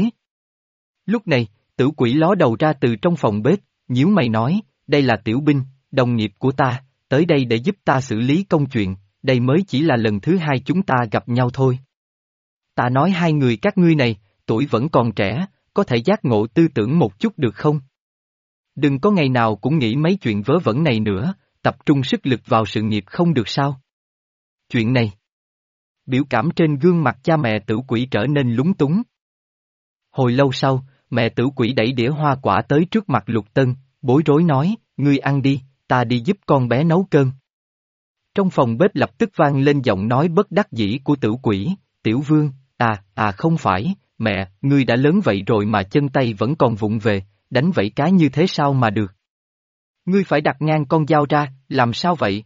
Lúc này, Tử Quỷ ló đầu ra từ trong phòng bếp, nhíu mày nói, đây là Tiểu Binh, đồng nghiệp của ta, tới đây để giúp ta xử lý công chuyện, đây mới chỉ là lần thứ hai chúng ta gặp nhau thôi. Ta nói hai người các ngươi này, tuổi vẫn còn trẻ, có thể giác ngộ tư tưởng một chút được không? Đừng có ngày nào cũng nghĩ mấy chuyện vớ vẩn này nữa, tập trung sức lực vào sự nghiệp không được sao? Chuyện này. Biểu cảm trên gương mặt cha mẹ Tử Quỷ trở nên lúng túng. Hồi lâu sau, mẹ Tử Quỷ đẩy đĩa hoa quả tới trước mặt Lục Tân, bối rối nói, ngươi ăn đi, ta đi giúp con bé nấu cơm. Trong phòng bếp lập tức vang lên giọng nói bất đắc dĩ của Tử Quỷ, Tiểu Vương, à, à không phải, mẹ, ngươi đã lớn vậy rồi mà chân tay vẫn còn vụng về, đánh vẫy cá như thế sao mà được. Ngươi phải đặt ngang con dao ra, làm sao vậy?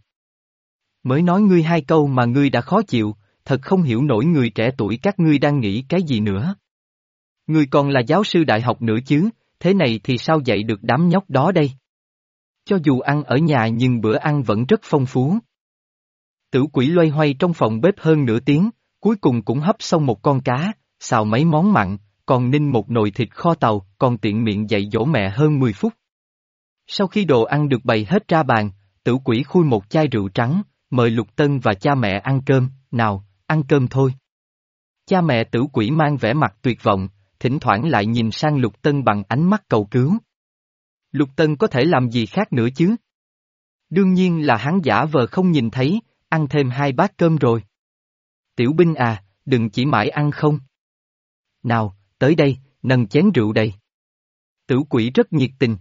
Mới nói ngươi hai câu mà ngươi đã khó chịu, thật không hiểu nổi người trẻ tuổi các ngươi đang nghĩ cái gì nữa. Ngươi còn là giáo sư đại học nữa chứ, thế này thì sao dạy được đám nhóc đó đây? Cho dù ăn ở nhà nhưng bữa ăn vẫn rất phong phú. Tử Quỷ loay hoay trong phòng bếp hơn nửa tiếng, cuối cùng cũng hấp xong một con cá, xào mấy món mặn, còn ninh một nồi thịt kho tàu, còn tiện miệng dạy dỗ mẹ hơn mười phút. Sau khi đồ ăn được bày hết ra bàn, Tử Quỷ khui một chai rượu trắng, mời Lục Tân và cha mẹ ăn cơm, nào, ăn cơm thôi. Cha mẹ Tử Quỷ mang vẻ mặt tuyệt vọng, thỉnh thoảng lại nhìn sang Lục Tân bằng ánh mắt cầu cứu. Lục Tân có thể làm gì khác nữa chứ? Đương nhiên là hắn giả vờ không nhìn thấy, ăn thêm hai bát cơm rồi. Tiểu Binh à, đừng chỉ mãi ăn không. Nào, tới đây, nâng chén rượu đây. Tử Quỷ rất nhiệt tình.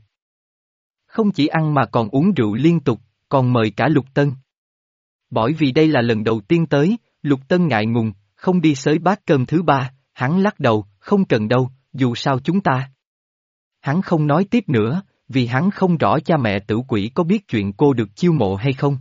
Không chỉ ăn mà còn uống rượu liên tục, còn mời cả Lục Tân. Bởi vì đây là lần đầu tiên tới, Lục Tân ngại ngùng, không đi xới bát cơm thứ ba, hắn lắc đầu, không cần đâu, dù sao chúng ta. Hắn không nói tiếp nữa, vì hắn không rõ cha mẹ Tử Quỷ có biết chuyện cô được chiêu mộ hay không.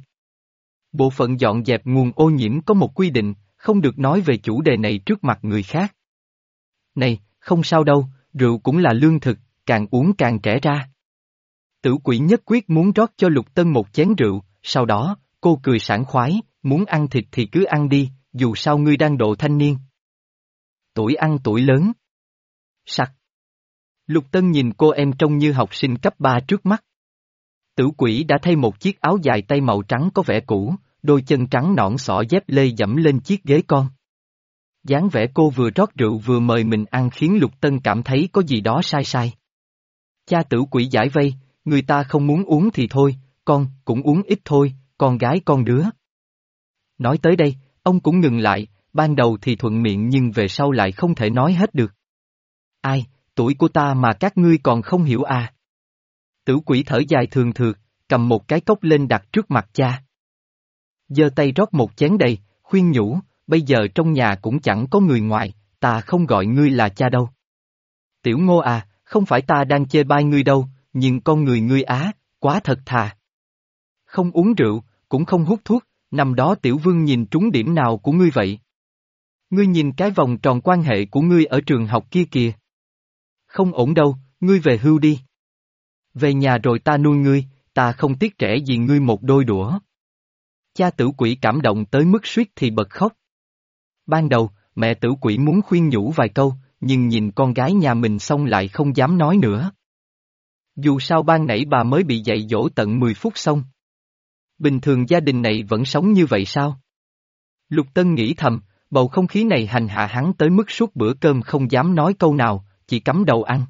Bộ phận dọn dẹp nguồn ô nhiễm có một quy định, không được nói về chủ đề này trước mặt người khác. Này, không sao đâu, rượu cũng là lương thực, càng uống càng trẻ ra. Tử Quỷ nhất quyết muốn rót cho Lục Tân một chén rượu, sau đó, cô cười sảng khoái, muốn ăn thịt thì cứ ăn đi, dù sao ngươi đang độ thanh niên. Tuổi ăn tuổi lớn. Sặc. Lục Tân nhìn cô em trông như học sinh cấp ba trước mắt. Tử Quỷ đã thay một chiếc áo dài tay màu trắng có vẻ cũ, đôi chân trắng nõn xỏ dép lê dẫm lên chiếc ghế con. dáng vẻ cô vừa rót rượu vừa mời mình ăn khiến Lục Tân cảm thấy có gì đó sai sai. Cha Tử Quỷ giải vây, người ta không muốn uống thì thôi, con cũng uống ít thôi, con gái con đứa. Nói tới đây, ông cũng ngừng lại, ban đầu thì thuận miệng nhưng về sau lại không thể nói hết được. Ai, tuổi của ta mà các ngươi còn không hiểu à? Tử Quỷ thở dài thường thượt, cầm một cái cốc lên đặt trước mặt cha. Giơ tay rót một chén đầy, khuyên nhủ, bây giờ trong nhà cũng chẳng có người ngoài, ta không gọi ngươi là cha đâu. Tiểu Ngô à, không phải ta đang chê bai ngươi đâu, nhưng con người ngươi á, quá thật thà. Không uống rượu, cũng không hút thuốc, năm đó Tiểu Vương nhìn trúng điểm nào của ngươi vậy? Ngươi nhìn cái vòng tròn quan hệ của ngươi ở trường học kia kìa. Không ổn đâu, ngươi về hưu đi. Về nhà rồi ta nuôi ngươi, ta không tiếc rẻ gì ngươi một đôi đũa. Cha Tử Quỷ cảm động tới mức suýt thì bật khóc. Ban đầu, mẹ Tử Quỷ muốn khuyên nhủ vài câu, nhưng nhìn con gái nhà mình xong lại không dám nói nữa. Dù sao ban nãy bà mới bị dạy dỗ tận mười phút xong. Bình thường gia đình này vẫn sống như vậy sao? Lục Tân nghĩ thầm, bầu không khí này hành hạ hắn tới mức suốt bữa cơm không dám nói câu nào, chỉ cắm đầu ăn.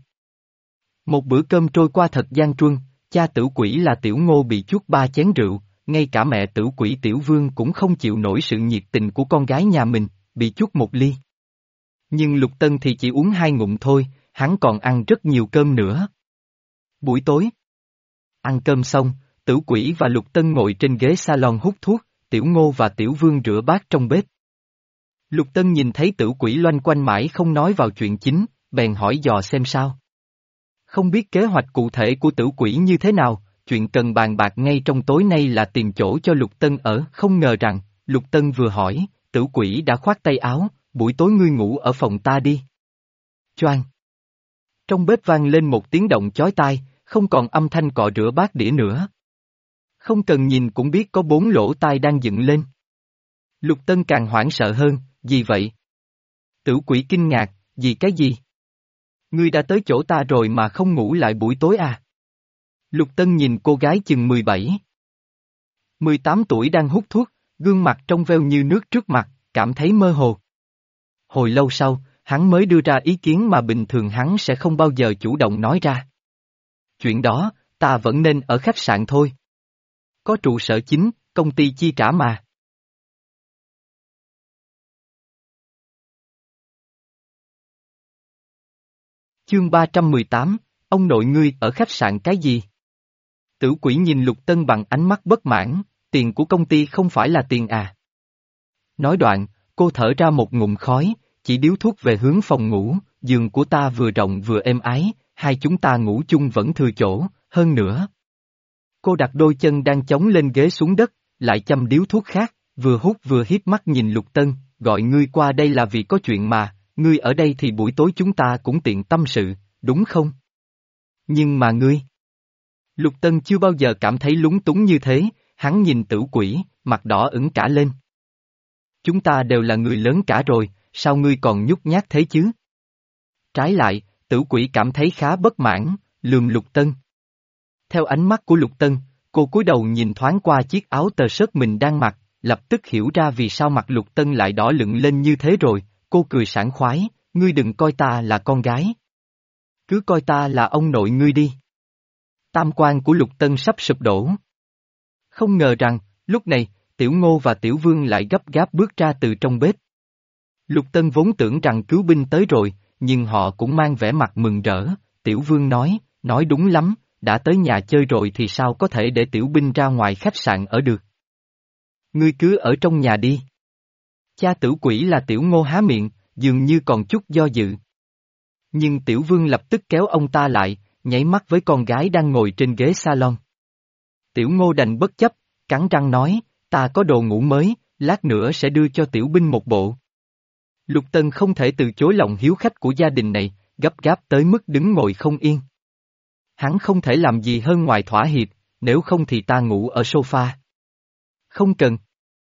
Một bữa cơm trôi qua thật gian truân, cha Tử Quỷ là Tiểu Ngô bị chuốt ba chén rượu, ngay cả mẹ Tử Quỷ Tiểu Vương cũng không chịu nổi sự nhiệt tình của con gái nhà mình, bị chuốt một ly. Nhưng Lục Tân thì chỉ uống hai ngụm thôi, hắn còn ăn rất nhiều cơm nữa. Buổi tối, ăn cơm xong, Tử Quỷ và Lục Tân ngồi trên ghế salon hút thuốc, Tiểu Ngô và Tiểu Vương rửa bát trong bếp. Lục Tân nhìn thấy Tử Quỷ loanh quanh mãi không nói vào chuyện chính, bèn hỏi dò xem sao. Không biết kế hoạch cụ thể của Tử Quỷ như thế nào, chuyện cần bàn bạc ngay trong tối nay là tìm chỗ cho Lục Tân ở, không ngờ rằng, Lục Tân vừa hỏi, Tử Quỷ đã khoát tay áo, buổi tối ngươi ngủ ở phòng ta đi. Choang. Trong bếp vang lên một tiếng động chói tai, không còn âm thanh cọ rửa bát đĩa nữa. Không cần nhìn cũng biết có bốn lỗ tai đang dựng lên. Lục Tân càng hoảng sợ hơn, gì vậy? Tử Quỷ kinh ngạc, gì cái gì? Ngươi đã tới chỗ ta rồi mà không ngủ lại buổi tối à? Lục Tân nhìn cô gái chừng mười bảy, mười tám tuổi đang hút thuốc, gương mặt trong veo như nước trước mặt, cảm thấy mơ hồ. Hồi lâu sau, hắn mới đưa ra ý kiến mà bình thường hắn sẽ không bao giờ chủ động nói ra. Chuyện đó, ta vẫn nên ở khách sạn thôi. Có trụ sở chính, công ty chi trả mà. Chương ba trăm mười tám, ông nội ngươi ở khách sạn cái gì? Tử Quỷ nhìn Lục Tân bằng ánh mắt bất mãn, tiền của công ty không phải là tiền à? Nói đoạn, cô thở ra một ngụm khói, chỉ điếu thuốc về hướng phòng ngủ, giường của ta vừa rộng vừa êm ái, hai chúng ta ngủ chung vẫn thừa chỗ, hơn nữa. Cô đặt đôi chân đang chống lên ghế xuống đất, lại châm điếu thuốc khác, vừa hút vừa hiếp mắt nhìn Lục Tân, gọi ngươi qua đây là vì có chuyện mà, ngươi ở đây thì buổi tối chúng ta cũng tiện tâm sự, đúng không? Nhưng mà ngươi... Lục Tân chưa bao giờ cảm thấy lúng túng như thế, hắn nhìn Tử Quỷ, mặt đỏ ửng cả lên. Chúng ta đều là người lớn cả rồi, sao ngươi còn nhút nhát thế chứ? Trái lại, Tử Quỷ cảm thấy khá bất mãn, lườm Lục Tân. Theo ánh mắt của Lục Tân, cô cúi đầu nhìn thoáng qua chiếc áo tơ sớt mình đang mặc, lập tức hiểu ra vì sao mặt Lục Tân lại đỏ lựng lên như thế rồi, cô cười sảng khoái, ngươi đừng coi ta là con gái. Cứ coi ta là ông nội ngươi đi. Tam quan của Lục Tân sắp sụp đổ. Không ngờ rằng, lúc này, Tiểu Ngô và Tiểu Vương lại gấp gáp bước ra từ trong bếp. Lục Tân vốn tưởng rằng cứu binh tới rồi, nhưng họ cũng mang vẻ mặt mừng rỡ, Tiểu Vương nói, nói đúng lắm, đã tới nhà chơi rồi thì sao có thể để Tiểu binh ra ngoài khách sạn ở được. Ngươi cứ ở trong nhà đi. Cha Tử Quỷ là Tiểu Ngô há miệng, dường như còn chút do dự. Nhưng Tiểu Vương lập tức kéo ông ta lại, nháy mắt với con gái đang ngồi trên ghế salon. Tiểu Ngô đành bất chấp, cắn răng nói, ta có đồ ngủ mới, lát nữa sẽ đưa cho Tiểu binh một bộ. Lục Tân không thể từ chối lòng hiếu khách của gia đình này, gấp gáp tới mức đứng ngồi không yên. Hắn không thể làm gì hơn ngoài thỏa hiệp, nếu không thì ta ngủ ở sofa. Không cần.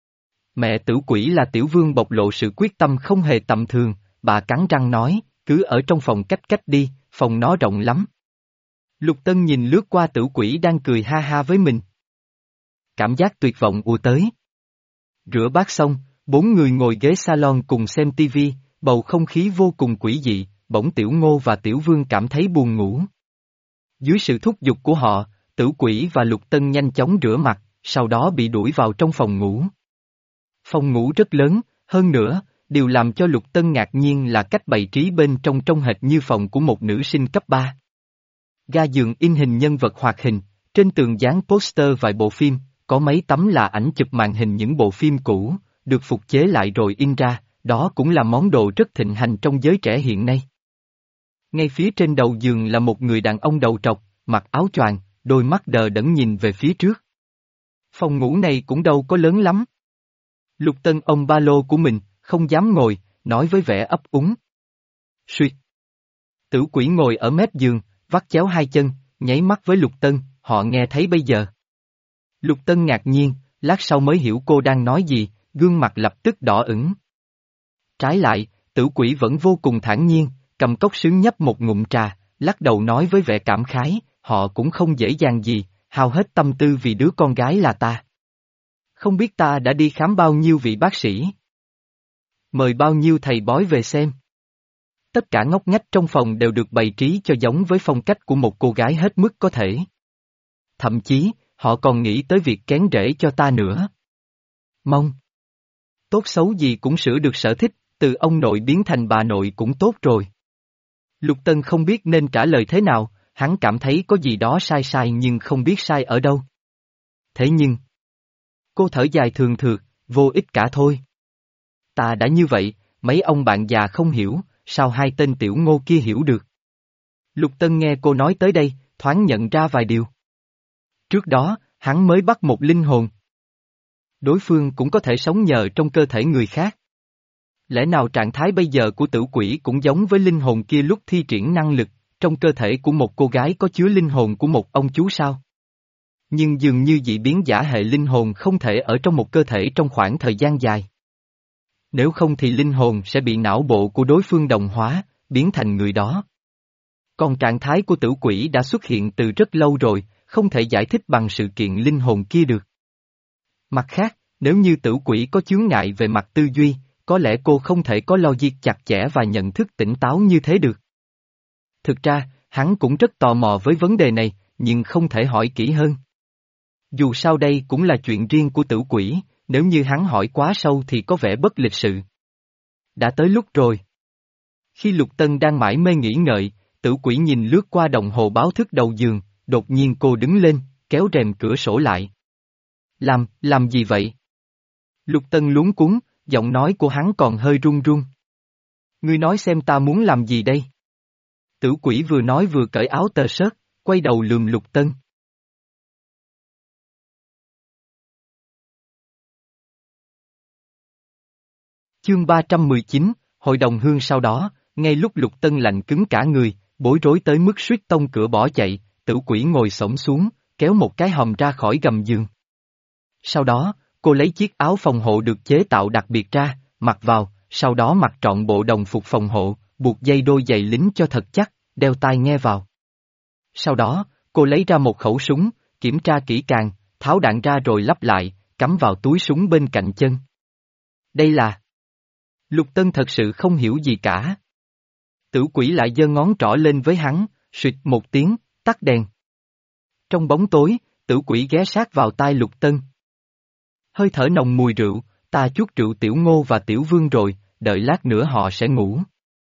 Mẹ Tử Quỷ là Tiểu Vương bộc lộ sự quyết tâm không hề tầm thường, bà cắn răng nói, cứ ở trong phòng cách cách đi, phòng nó rộng lắm. Lục Tân nhìn lướt qua Tử Quỷ đang cười ha ha với mình. Cảm giác tuyệt vọng ùa tới. Rửa bát xong, bốn người ngồi ghế salon cùng xem tivi, bầu không khí vô cùng quỷ dị, bỗng Tiểu Ngô và Tiểu Vương cảm thấy buồn ngủ. Dưới sự thúc giục của họ, Tử Quỷ và Lục Tân nhanh chóng rửa mặt, sau đó bị đuổi vào trong phòng ngủ. Phòng ngủ rất lớn, hơn nữa, điều làm cho Lục Tân ngạc nhiên là cách bày trí bên trong trông hệt như phòng của một nữ sinh cấp ba. Ga giường in hình nhân vật hoạt hình, trên tường dán poster vài bộ phim, có mấy tấm là ảnh chụp màn hình những bộ phim cũ, được phục chế lại rồi in ra, đó cũng là món đồ rất thịnh hành trong giới trẻ hiện nay. Ngay phía trên đầu giường là một người đàn ông đầu trọc, mặc áo choàng, đôi mắt đờ đẫn nhìn về phía trước. Phòng ngủ này cũng đâu có lớn lắm. Lục Tân ôm ba lô của mình, không dám ngồi, nói với vẻ ấp úng. Suýt. Tử quỷ ngồi ở mép giường, vắt chéo hai chân, nháy mắt với Lục Tân, họ nghe thấy bây giờ. Lục Tân ngạc nhiên, lát sau mới hiểu cô đang nói gì, gương mặt lập tức đỏ ửng. Trái lại, tử quỷ vẫn vô cùng thản nhiên, cầm cốc sứ nhấp một ngụm trà, lắc đầu nói với vẻ cảm khái, họ cũng không dễ dàng gì, hao hết tâm tư vì đứa con gái là ta. Không biết ta đã đi khám bao nhiêu vị bác sĩ. Mời bao nhiêu thầy bói về xem. Tất cả ngóc ngách trong phòng đều được bày trí cho giống với phong cách của một cô gái hết mức có thể. Thậm chí, họ còn nghĩ tới việc kén rễ cho ta nữa. Mong. Tốt xấu gì cũng sửa được sở thích, từ ông nội biến thành bà nội cũng tốt rồi. Lục Tân không biết nên trả lời thế nào, hắn cảm thấy có gì đó sai sai nhưng không biết sai ở đâu. Thế nhưng, cô thở dài thường thượt, vô ích cả thôi. Ta đã như vậy, mấy ông bạn già không hiểu, sao hai tên tiểu ngô kia hiểu được. Lục Tân nghe cô nói tới đây, thoáng nhận ra vài điều. Trước đó, hắn mới bắt một linh hồn. Đối phương cũng có thể sống nhờ trong cơ thể người khác. Lẽ nào trạng thái bây giờ của tử quỷ cũng giống với linh hồn kia lúc thi triển năng lực, trong cơ thể của một cô gái có chứa linh hồn của một ông chú sao? Nhưng dường như dị biến giả hệ linh hồn không thể ở trong một cơ thể trong khoảng thời gian dài. Nếu không thì linh hồn sẽ bị não bộ của đối phương đồng hóa, biến thành người đó. Còn trạng thái của tử quỷ đã xuất hiện từ rất lâu rồi, không thể giải thích bằng sự kiện linh hồn kia được. Mặt khác, nếu như tử quỷ có chướng ngại về mặt tư duy, có lẽ cô không thể có logic chặt chẽ và nhận thức tỉnh táo như thế được. Thực ra, hắn cũng rất tò mò với vấn đề này, nhưng không thể hỏi kỹ hơn. Dù sao đây cũng là chuyện riêng của tử quỷ, nếu như hắn hỏi quá sâu thì có vẻ bất lịch sự. Đã tới lúc rồi. Khi Lục Tân đang mải mê nghĩ ngợi, tử quỷ nhìn lướt qua đồng hồ báo thức đầu giường, đột nhiên cô đứng lên, kéo rèm cửa sổ lại. Làm, làm gì vậy? Lục Tân luống cuống, giọng nói của hắn còn hơi run run. Ngươi nói xem ta muốn làm gì đây? Tử quỷ vừa nói vừa cởi áo tơ sớt, quay đầu lườm Lục Tân. Chương ba trăm mười chín, Hội đồng hương. Sau đó, ngay lúc Lục Tân lạnh cứng cả người, bối rối tới mức suýt tông cửa bỏ chạy, tử quỷ ngồi xổm xuống, kéo một cái hòm ra khỏi gầm giường. Sau đó, cô lấy chiếc áo phòng hộ được chế tạo đặc biệt ra, mặc vào, sau đó mặc trọn bộ đồng phục phòng hộ, buộc dây đôi giày lính cho thật chắc, đeo tai nghe vào. Sau đó, cô lấy ra một khẩu súng, kiểm tra kỹ càng, tháo đạn ra rồi lắp lại, cắm vào túi súng bên cạnh chân. Đây là... Lục Tân thật sự không hiểu gì cả. Tử quỷ lại giơ ngón trỏ lên với hắn, suýt một tiếng, tắt đèn. Trong bóng tối, tử quỷ ghé sát vào tai Lục Tân. Hơi thở nồng mùi rượu, ta chút rượu tiểu ngô và tiểu vương rồi, đợi lát nữa họ sẽ ngủ.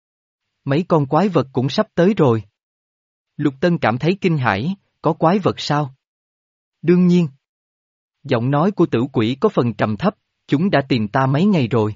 Mấy con quái vật cũng sắp tới rồi. Lục Tân cảm thấy kinh hãi, có quái vật sao? Đương nhiên. Giọng nói của tử quỷ có phần trầm thấp, chúng đã tìm ta mấy ngày rồi.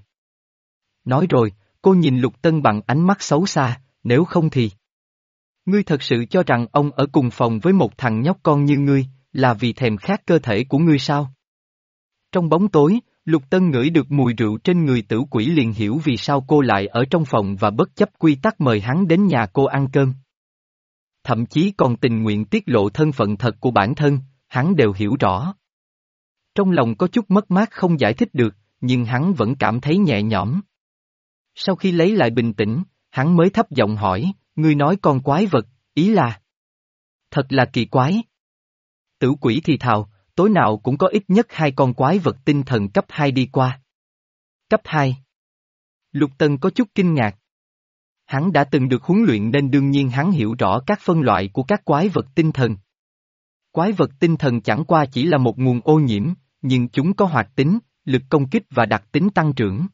Nói rồi, cô nhìn Lục Tân bằng ánh mắt xấu xa, nếu không thì... Ngươi thật sự cho rằng ông ở cùng phòng với một thằng nhóc con như ngươi, là vì thèm khát cơ thể của ngươi sao? Trong bóng tối, Lục Tân ngửi được mùi rượu trên người tử quỷ liền hiểu vì sao cô lại ở trong phòng và bất chấp quy tắc mời hắn đến nhà cô ăn cơm. Thậm chí còn tình nguyện tiết lộ thân phận thật của bản thân, hắn đều hiểu rõ. Trong lòng có chút mất mát không giải thích được, nhưng hắn vẫn cảm thấy nhẹ nhõm. Sau khi lấy lại bình tĩnh, hắn mới thấp giọng hỏi, ngươi nói con quái vật, ý là... Thật là kỳ quái. Tử quỷ thì thào, tối nào cũng có ít nhất hai con quái vật tinh thần cấp hai đi qua. Cấp hai. Lục Tân có chút kinh ngạc. Hắn đã từng được huấn luyện nên đương nhiên hắn hiểu rõ các phân loại của các quái vật tinh thần. Quái vật tinh thần chẳng qua chỉ là một nguồn ô nhiễm, nhưng chúng có hoạt tính, lực công kích và đặc tính tăng trưởng.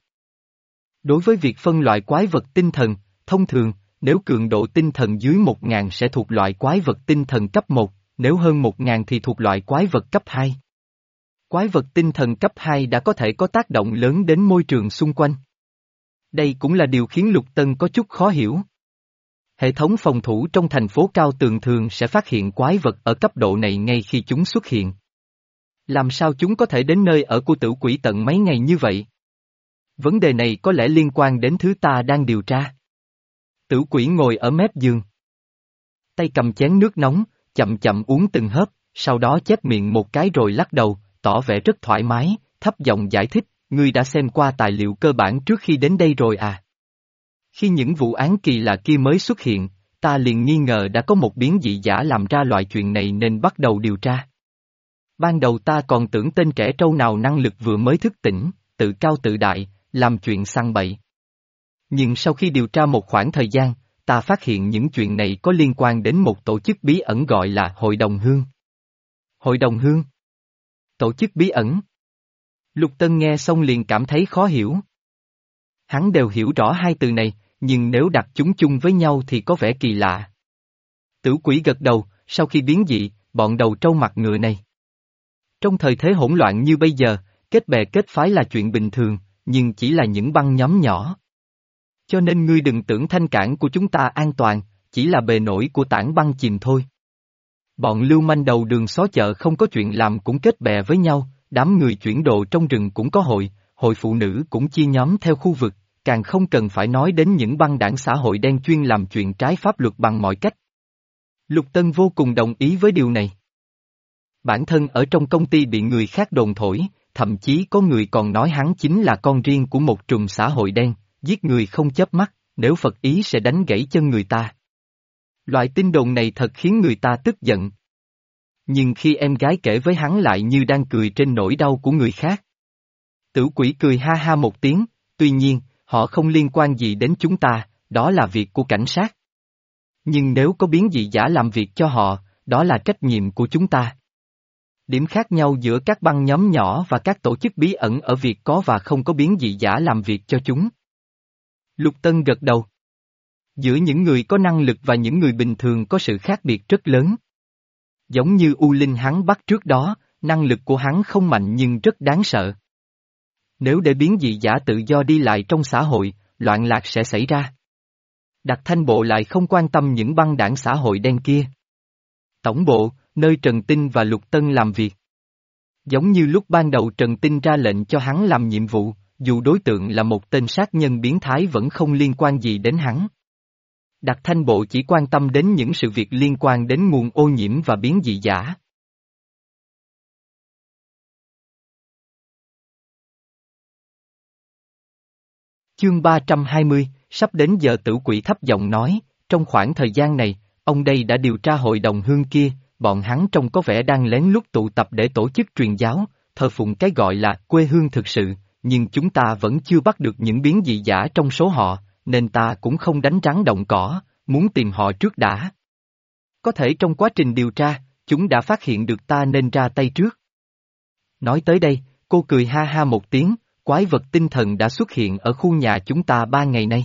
Đối với việc phân loại quái vật tinh thần, thông thường, nếu cường độ tinh thần dưới một nghìn sẽ thuộc loại quái vật tinh thần cấp một, nếu hơn một nghìn thì thuộc loại quái vật cấp hai. Quái vật tinh thần cấp hai đã có thể có tác động lớn đến môi trường xung quanh. Đây cũng là điều khiến Lục Tân có chút khó hiểu. Hệ thống phòng thủ trong thành phố cao tường thường sẽ phát hiện quái vật ở cấp độ này ngay khi chúng xuất hiện. Làm sao chúng có thể đến nơi ở của tử quỷ tận mấy ngày như vậy? Vấn đề này có lẽ liên quan đến thứ ta đang điều tra. Tử quỷ ngồi ở mép giường. Tay cầm chén nước nóng, chậm chậm uống từng hớp, sau đó chép miệng một cái rồi lắc đầu, tỏ vẻ rất thoải mái, thấp giọng giải thích, ngươi đã xem qua tài liệu cơ bản trước khi đến đây rồi à? Khi những vụ án kỳ lạ kia mới xuất hiện, ta liền nghi ngờ đã có một biến dị giả làm ra loại chuyện này nên bắt đầu điều tra. Ban đầu ta còn tưởng tên trẻ trâu nào năng lực vừa mới thức tỉnh, tự cao tự đại, làm chuyện săn bậy. Nhưng sau khi điều tra một khoảng thời gian, ta phát hiện những chuyện này có liên quan đến một tổ chức bí ẩn gọi là Hội đồng Hương. Hội đồng Hương? Tổ chức bí ẩn? Lục Tân nghe xong liền cảm thấy khó hiểu. Hắn đều hiểu rõ hai từ này, nhưng nếu đặt chúng chung với nhau thì có vẻ kỳ lạ. Tử quỷ gật đầu, sau khi biến dị, bọn đầu trâu mặt ngựa này. Trong thời thế hỗn loạn như bây giờ, kết bè kết phái là chuyện bình thường, nhưng chỉ là những băng nhóm nhỏ. Cho nên ngươi đừng tưởng thanh cảng của chúng ta an toàn, chỉ là bề nổi của tảng băng chìm thôi. Bọn lưu manh đầu đường xó chợ không có chuyện làm cũng kết bè với nhau, đám người chuyển đồ trong rừng cũng có hội, hội phụ nữ cũng chia nhóm theo khu vực, càng không cần phải nói đến những băng đảng xã hội đen chuyên làm chuyện trái pháp luật bằng mọi cách. Lục Tân vô cùng đồng ý với điều này. Bản thân ở trong công ty bị người khác đồn thổi, thậm chí có người còn nói hắn chính là con riêng của một trùm xã hội đen, giết người không chớp mắt, nếu Phật ý sẽ đánh gãy chân người ta. Loại tin đồn này thật khiến người ta tức giận. Nhưng khi em gái kể với hắn lại như đang cười trên nỗi đau của người khác. Tử quỷ cười ha ha một tiếng, tuy nhiên, họ không liên quan gì đến chúng ta, đó là việc của cảnh sát. Nhưng nếu có biến dị giả làm việc cho họ, đó là trách nhiệm của chúng ta. Điểm khác nhau giữa các băng nhóm nhỏ và các tổ chức bí ẩn ở việc có và không có biến dị giả làm việc cho chúng. Lục Tân gật đầu. Giữa những người có năng lực và những người bình thường có sự khác biệt rất lớn. Giống như U Linh hắn bắt trước đó, năng lực của hắn không mạnh nhưng rất đáng sợ. Nếu để biến dị giả tự do đi lại trong xã hội, loạn lạc sẽ xảy ra. Đặc Thanh Bộ lại không quan tâm những băng đảng xã hội đen kia. Tổng bộ, nơi Trần Tinh và Lục Tân làm việc. Giống như lúc ban đầu Trần Tinh ra lệnh cho hắn làm nhiệm vụ, dù đối tượng là một tên sát nhân biến thái vẫn không liên quan gì đến hắn. Đặc Thanh Bộ chỉ quan tâm đến những sự việc liên quan đến nguồn ô nhiễm và biến dị giả. Chương ba trăm hai mươi, sắp đến giờ tử quỷ thấp giọng nói, trong khoảng thời gian này, ông đây đã điều tra hội đồng hương kia, bọn hắn trông có vẻ đang lén lút tụ tập để tổ chức truyền giáo, thờ phụng cái gọi là quê hương thực sự, nhưng chúng ta vẫn chưa bắt được những biến dị giả trong số họ, nên ta cũng không đánh rắn động cỏ, muốn tìm họ trước đã. Có thể trong quá trình điều tra, chúng đã phát hiện được ta nên ra tay trước. Nói tới đây, cô cười ha ha một tiếng, quái vật tinh thần đã xuất hiện ở khu nhà chúng ta ba ngày nay.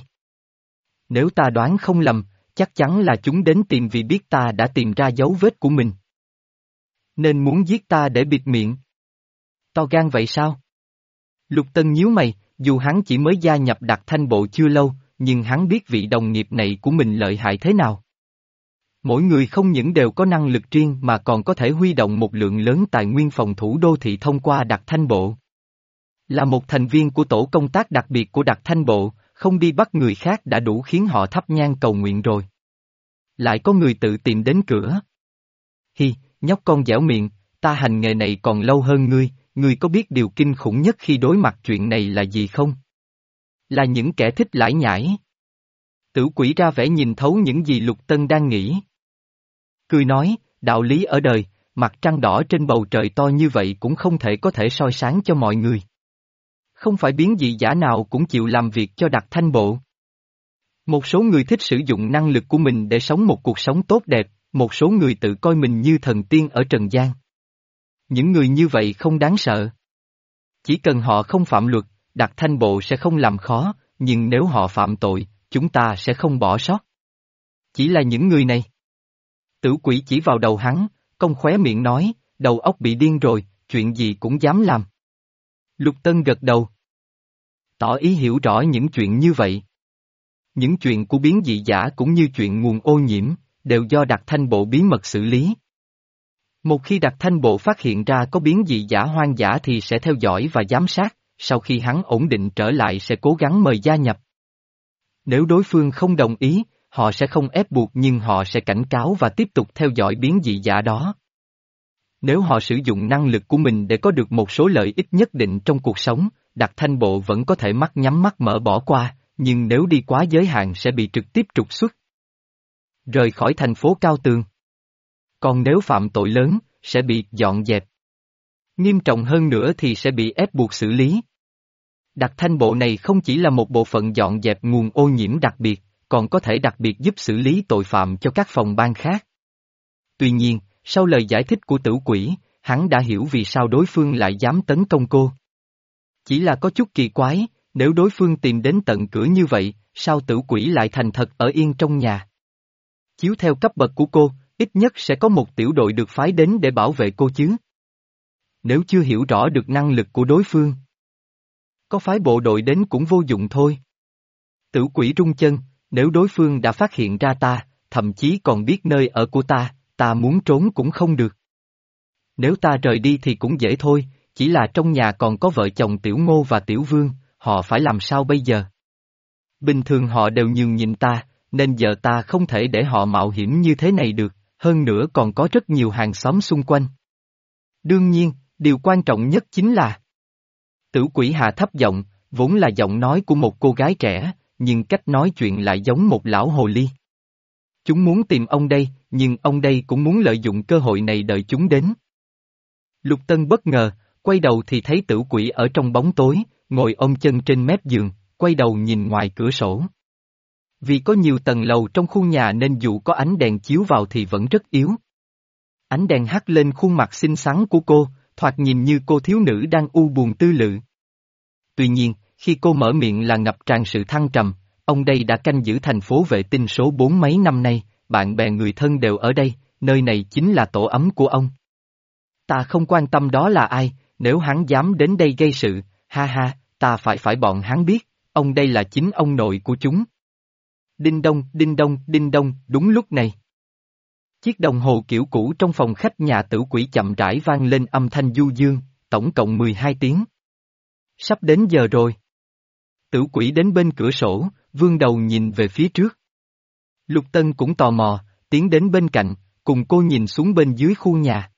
Nếu ta đoán không lầm, chắc chắn là chúng đến tìm vì biết ta đã tìm ra dấu vết của mình. Nên muốn giết ta để bịt miệng. To gan vậy sao? Lục Tân nhíu mày, dù hắn chỉ mới gia nhập Đặc Thanh Bộ chưa lâu, nhưng hắn biết vị đồng nghiệp này của mình lợi hại thế nào. Mỗi người không những đều có năng lực riêng mà còn có thể huy động một lượng lớn tài nguyên phòng thủ đô thị thông qua Đặc Thanh Bộ. Là một thành viên của tổ công tác đặc biệt của Đặc Thanh Bộ, không đi bắt người khác đã đủ khiến họ thắp nhang cầu nguyện rồi. Lại có người tự tìm đến cửa. Hi, nhóc con dẻo miệng, ta hành nghề này còn lâu hơn ngươi, ngươi có biết điều kinh khủng nhất khi đối mặt chuyện này là gì không? Là những kẻ thích lải nhải. Tử quỷ ra vẻ nhìn thấu những gì Lục Tân đang nghĩ. Cười nói, đạo lý ở đời, mặt trăng đỏ trên bầu trời to như vậy cũng không thể có thể soi sáng cho mọi người. Không phải biến dị giả nào cũng chịu làm việc cho Đặc Thanh Bộ. Một số người thích sử dụng năng lực của mình để sống một cuộc sống tốt đẹp, một số người tự coi mình như thần tiên ở trần gian. Những người như vậy không đáng sợ. Chỉ cần họ không phạm luật, Đặc Thanh Bộ sẽ không làm khó, nhưng nếu họ phạm tội, chúng ta sẽ không bỏ sót. Chỉ là những người này. Tử quỷ chỉ vào đầu hắn, cong khóe miệng nói, đầu óc bị điên rồi, chuyện gì cũng dám làm. Lục Tân gật đầu. Tỏ ý hiểu rõ những chuyện như vậy. Những chuyện của biến dị giả cũng như chuyện nguồn ô nhiễm, đều do Đặc Thanh Bộ bí mật xử lý. Một khi Đặc Thanh Bộ phát hiện ra có biến dị giả hoang dã thì sẽ theo dõi và giám sát, sau khi hắn ổn định trở lại sẽ cố gắng mời gia nhập. Nếu đối phương không đồng ý, họ sẽ không ép buộc nhưng họ sẽ cảnh cáo và tiếp tục theo dõi biến dị giả đó. Nếu họ sử dụng năng lực của mình để có được một số lợi ích nhất định trong cuộc sống, Đặc Thanh Bộ vẫn có thể mắt nhắm mắt mở bỏ qua, nhưng nếu đi quá giới hạn sẽ bị trực tiếp trục xuất. Rời khỏi thành phố Cao Tường. Còn nếu phạm tội lớn, sẽ bị dọn dẹp. Nghiêm trọng hơn nữa thì sẽ bị ép buộc xử lý. Đặc Thanh Bộ này không chỉ là một bộ phận dọn dẹp nguồn ô nhiễm đặc biệt, còn có thể đặc biệt giúp xử lý tội phạm cho các phòng ban khác. Tuy nhiên, sau lời giải thích của Tử Quỷ, hắn đã hiểu vì sao đối phương lại dám tấn công cô. Chỉ là có chút kỳ quái, nếu đối phương tìm đến tận cửa như vậy, sao Tử Quỷ lại thành thật ở yên trong nhà? Chiếu theo cấp bậc của cô, ít nhất sẽ có một tiểu đội được phái đến để bảo vệ cô chứ. Nếu chưa hiểu rõ được năng lực của đối phương, có phái bộ đội đến cũng vô dụng thôi. Tử Quỷ rung chân, nếu đối phương đã phát hiện ra ta, thậm chí còn biết nơi ở của ta, ta muốn trốn cũng không được. Nếu ta rời đi thì cũng dễ thôi, chỉ là trong nhà còn có vợ chồng Tiểu Ngô và Tiểu Vương, họ phải làm sao bây giờ? Bình thường họ đều nhường nhịn ta, nên giờ ta không thể để họ mạo hiểm như thế này được, hơn nữa còn có rất nhiều hàng xóm xung quanh. Đương nhiên, điều quan trọng nhất chính là Tử Quỷ hạ thấp giọng, vốn là giọng nói của một cô gái trẻ, nhưng cách nói chuyện lại giống một lão hồ ly. Chúng muốn tìm ông đây, nhưng ông đây cũng muốn lợi dụng cơ hội này đợi chúng đến. Lục Tân bất ngờ, quay đầu thì thấy Tử Quỷ ở trong bóng tối, ngồi ôm chân trên mép giường, quay đầu nhìn ngoài cửa sổ. Vì có nhiều tầng lầu trong khu nhà nên dù có ánh đèn chiếu vào thì vẫn rất yếu. Ánh đèn hắt lên khuôn mặt xinh xắn của cô, thoạt nhìn như cô thiếu nữ đang u buồn tư lự. Tuy nhiên, khi cô mở miệng là ngập tràn sự thăng trầm, ông đây đã canh giữ thành phố vệ tinh số bốn mấy năm nay, bạn bè người thân đều ở đây, nơi này chính là tổ ấm của ông. Ta không quan tâm đó là ai, nếu hắn dám đến đây gây sự, ha ha, ta phải phải bọn hắn biết, ông đây là chính ông nội của chúng. Đinh đông, đinh đông, đinh đông, đúng lúc này. Chiếc đồng hồ kiểu cũ trong phòng khách nhà Tử Quỷ chậm rãi vang lên âm thanh du dương, tổng cộng mười hai tiếng. Sắp đến giờ rồi. Tử Quỷ đến bên cửa sổ, vươn đầu nhìn về phía trước. Lục Tân cũng tò mò, tiến đến bên cạnh, cùng cô nhìn xuống bên dưới khu nhà.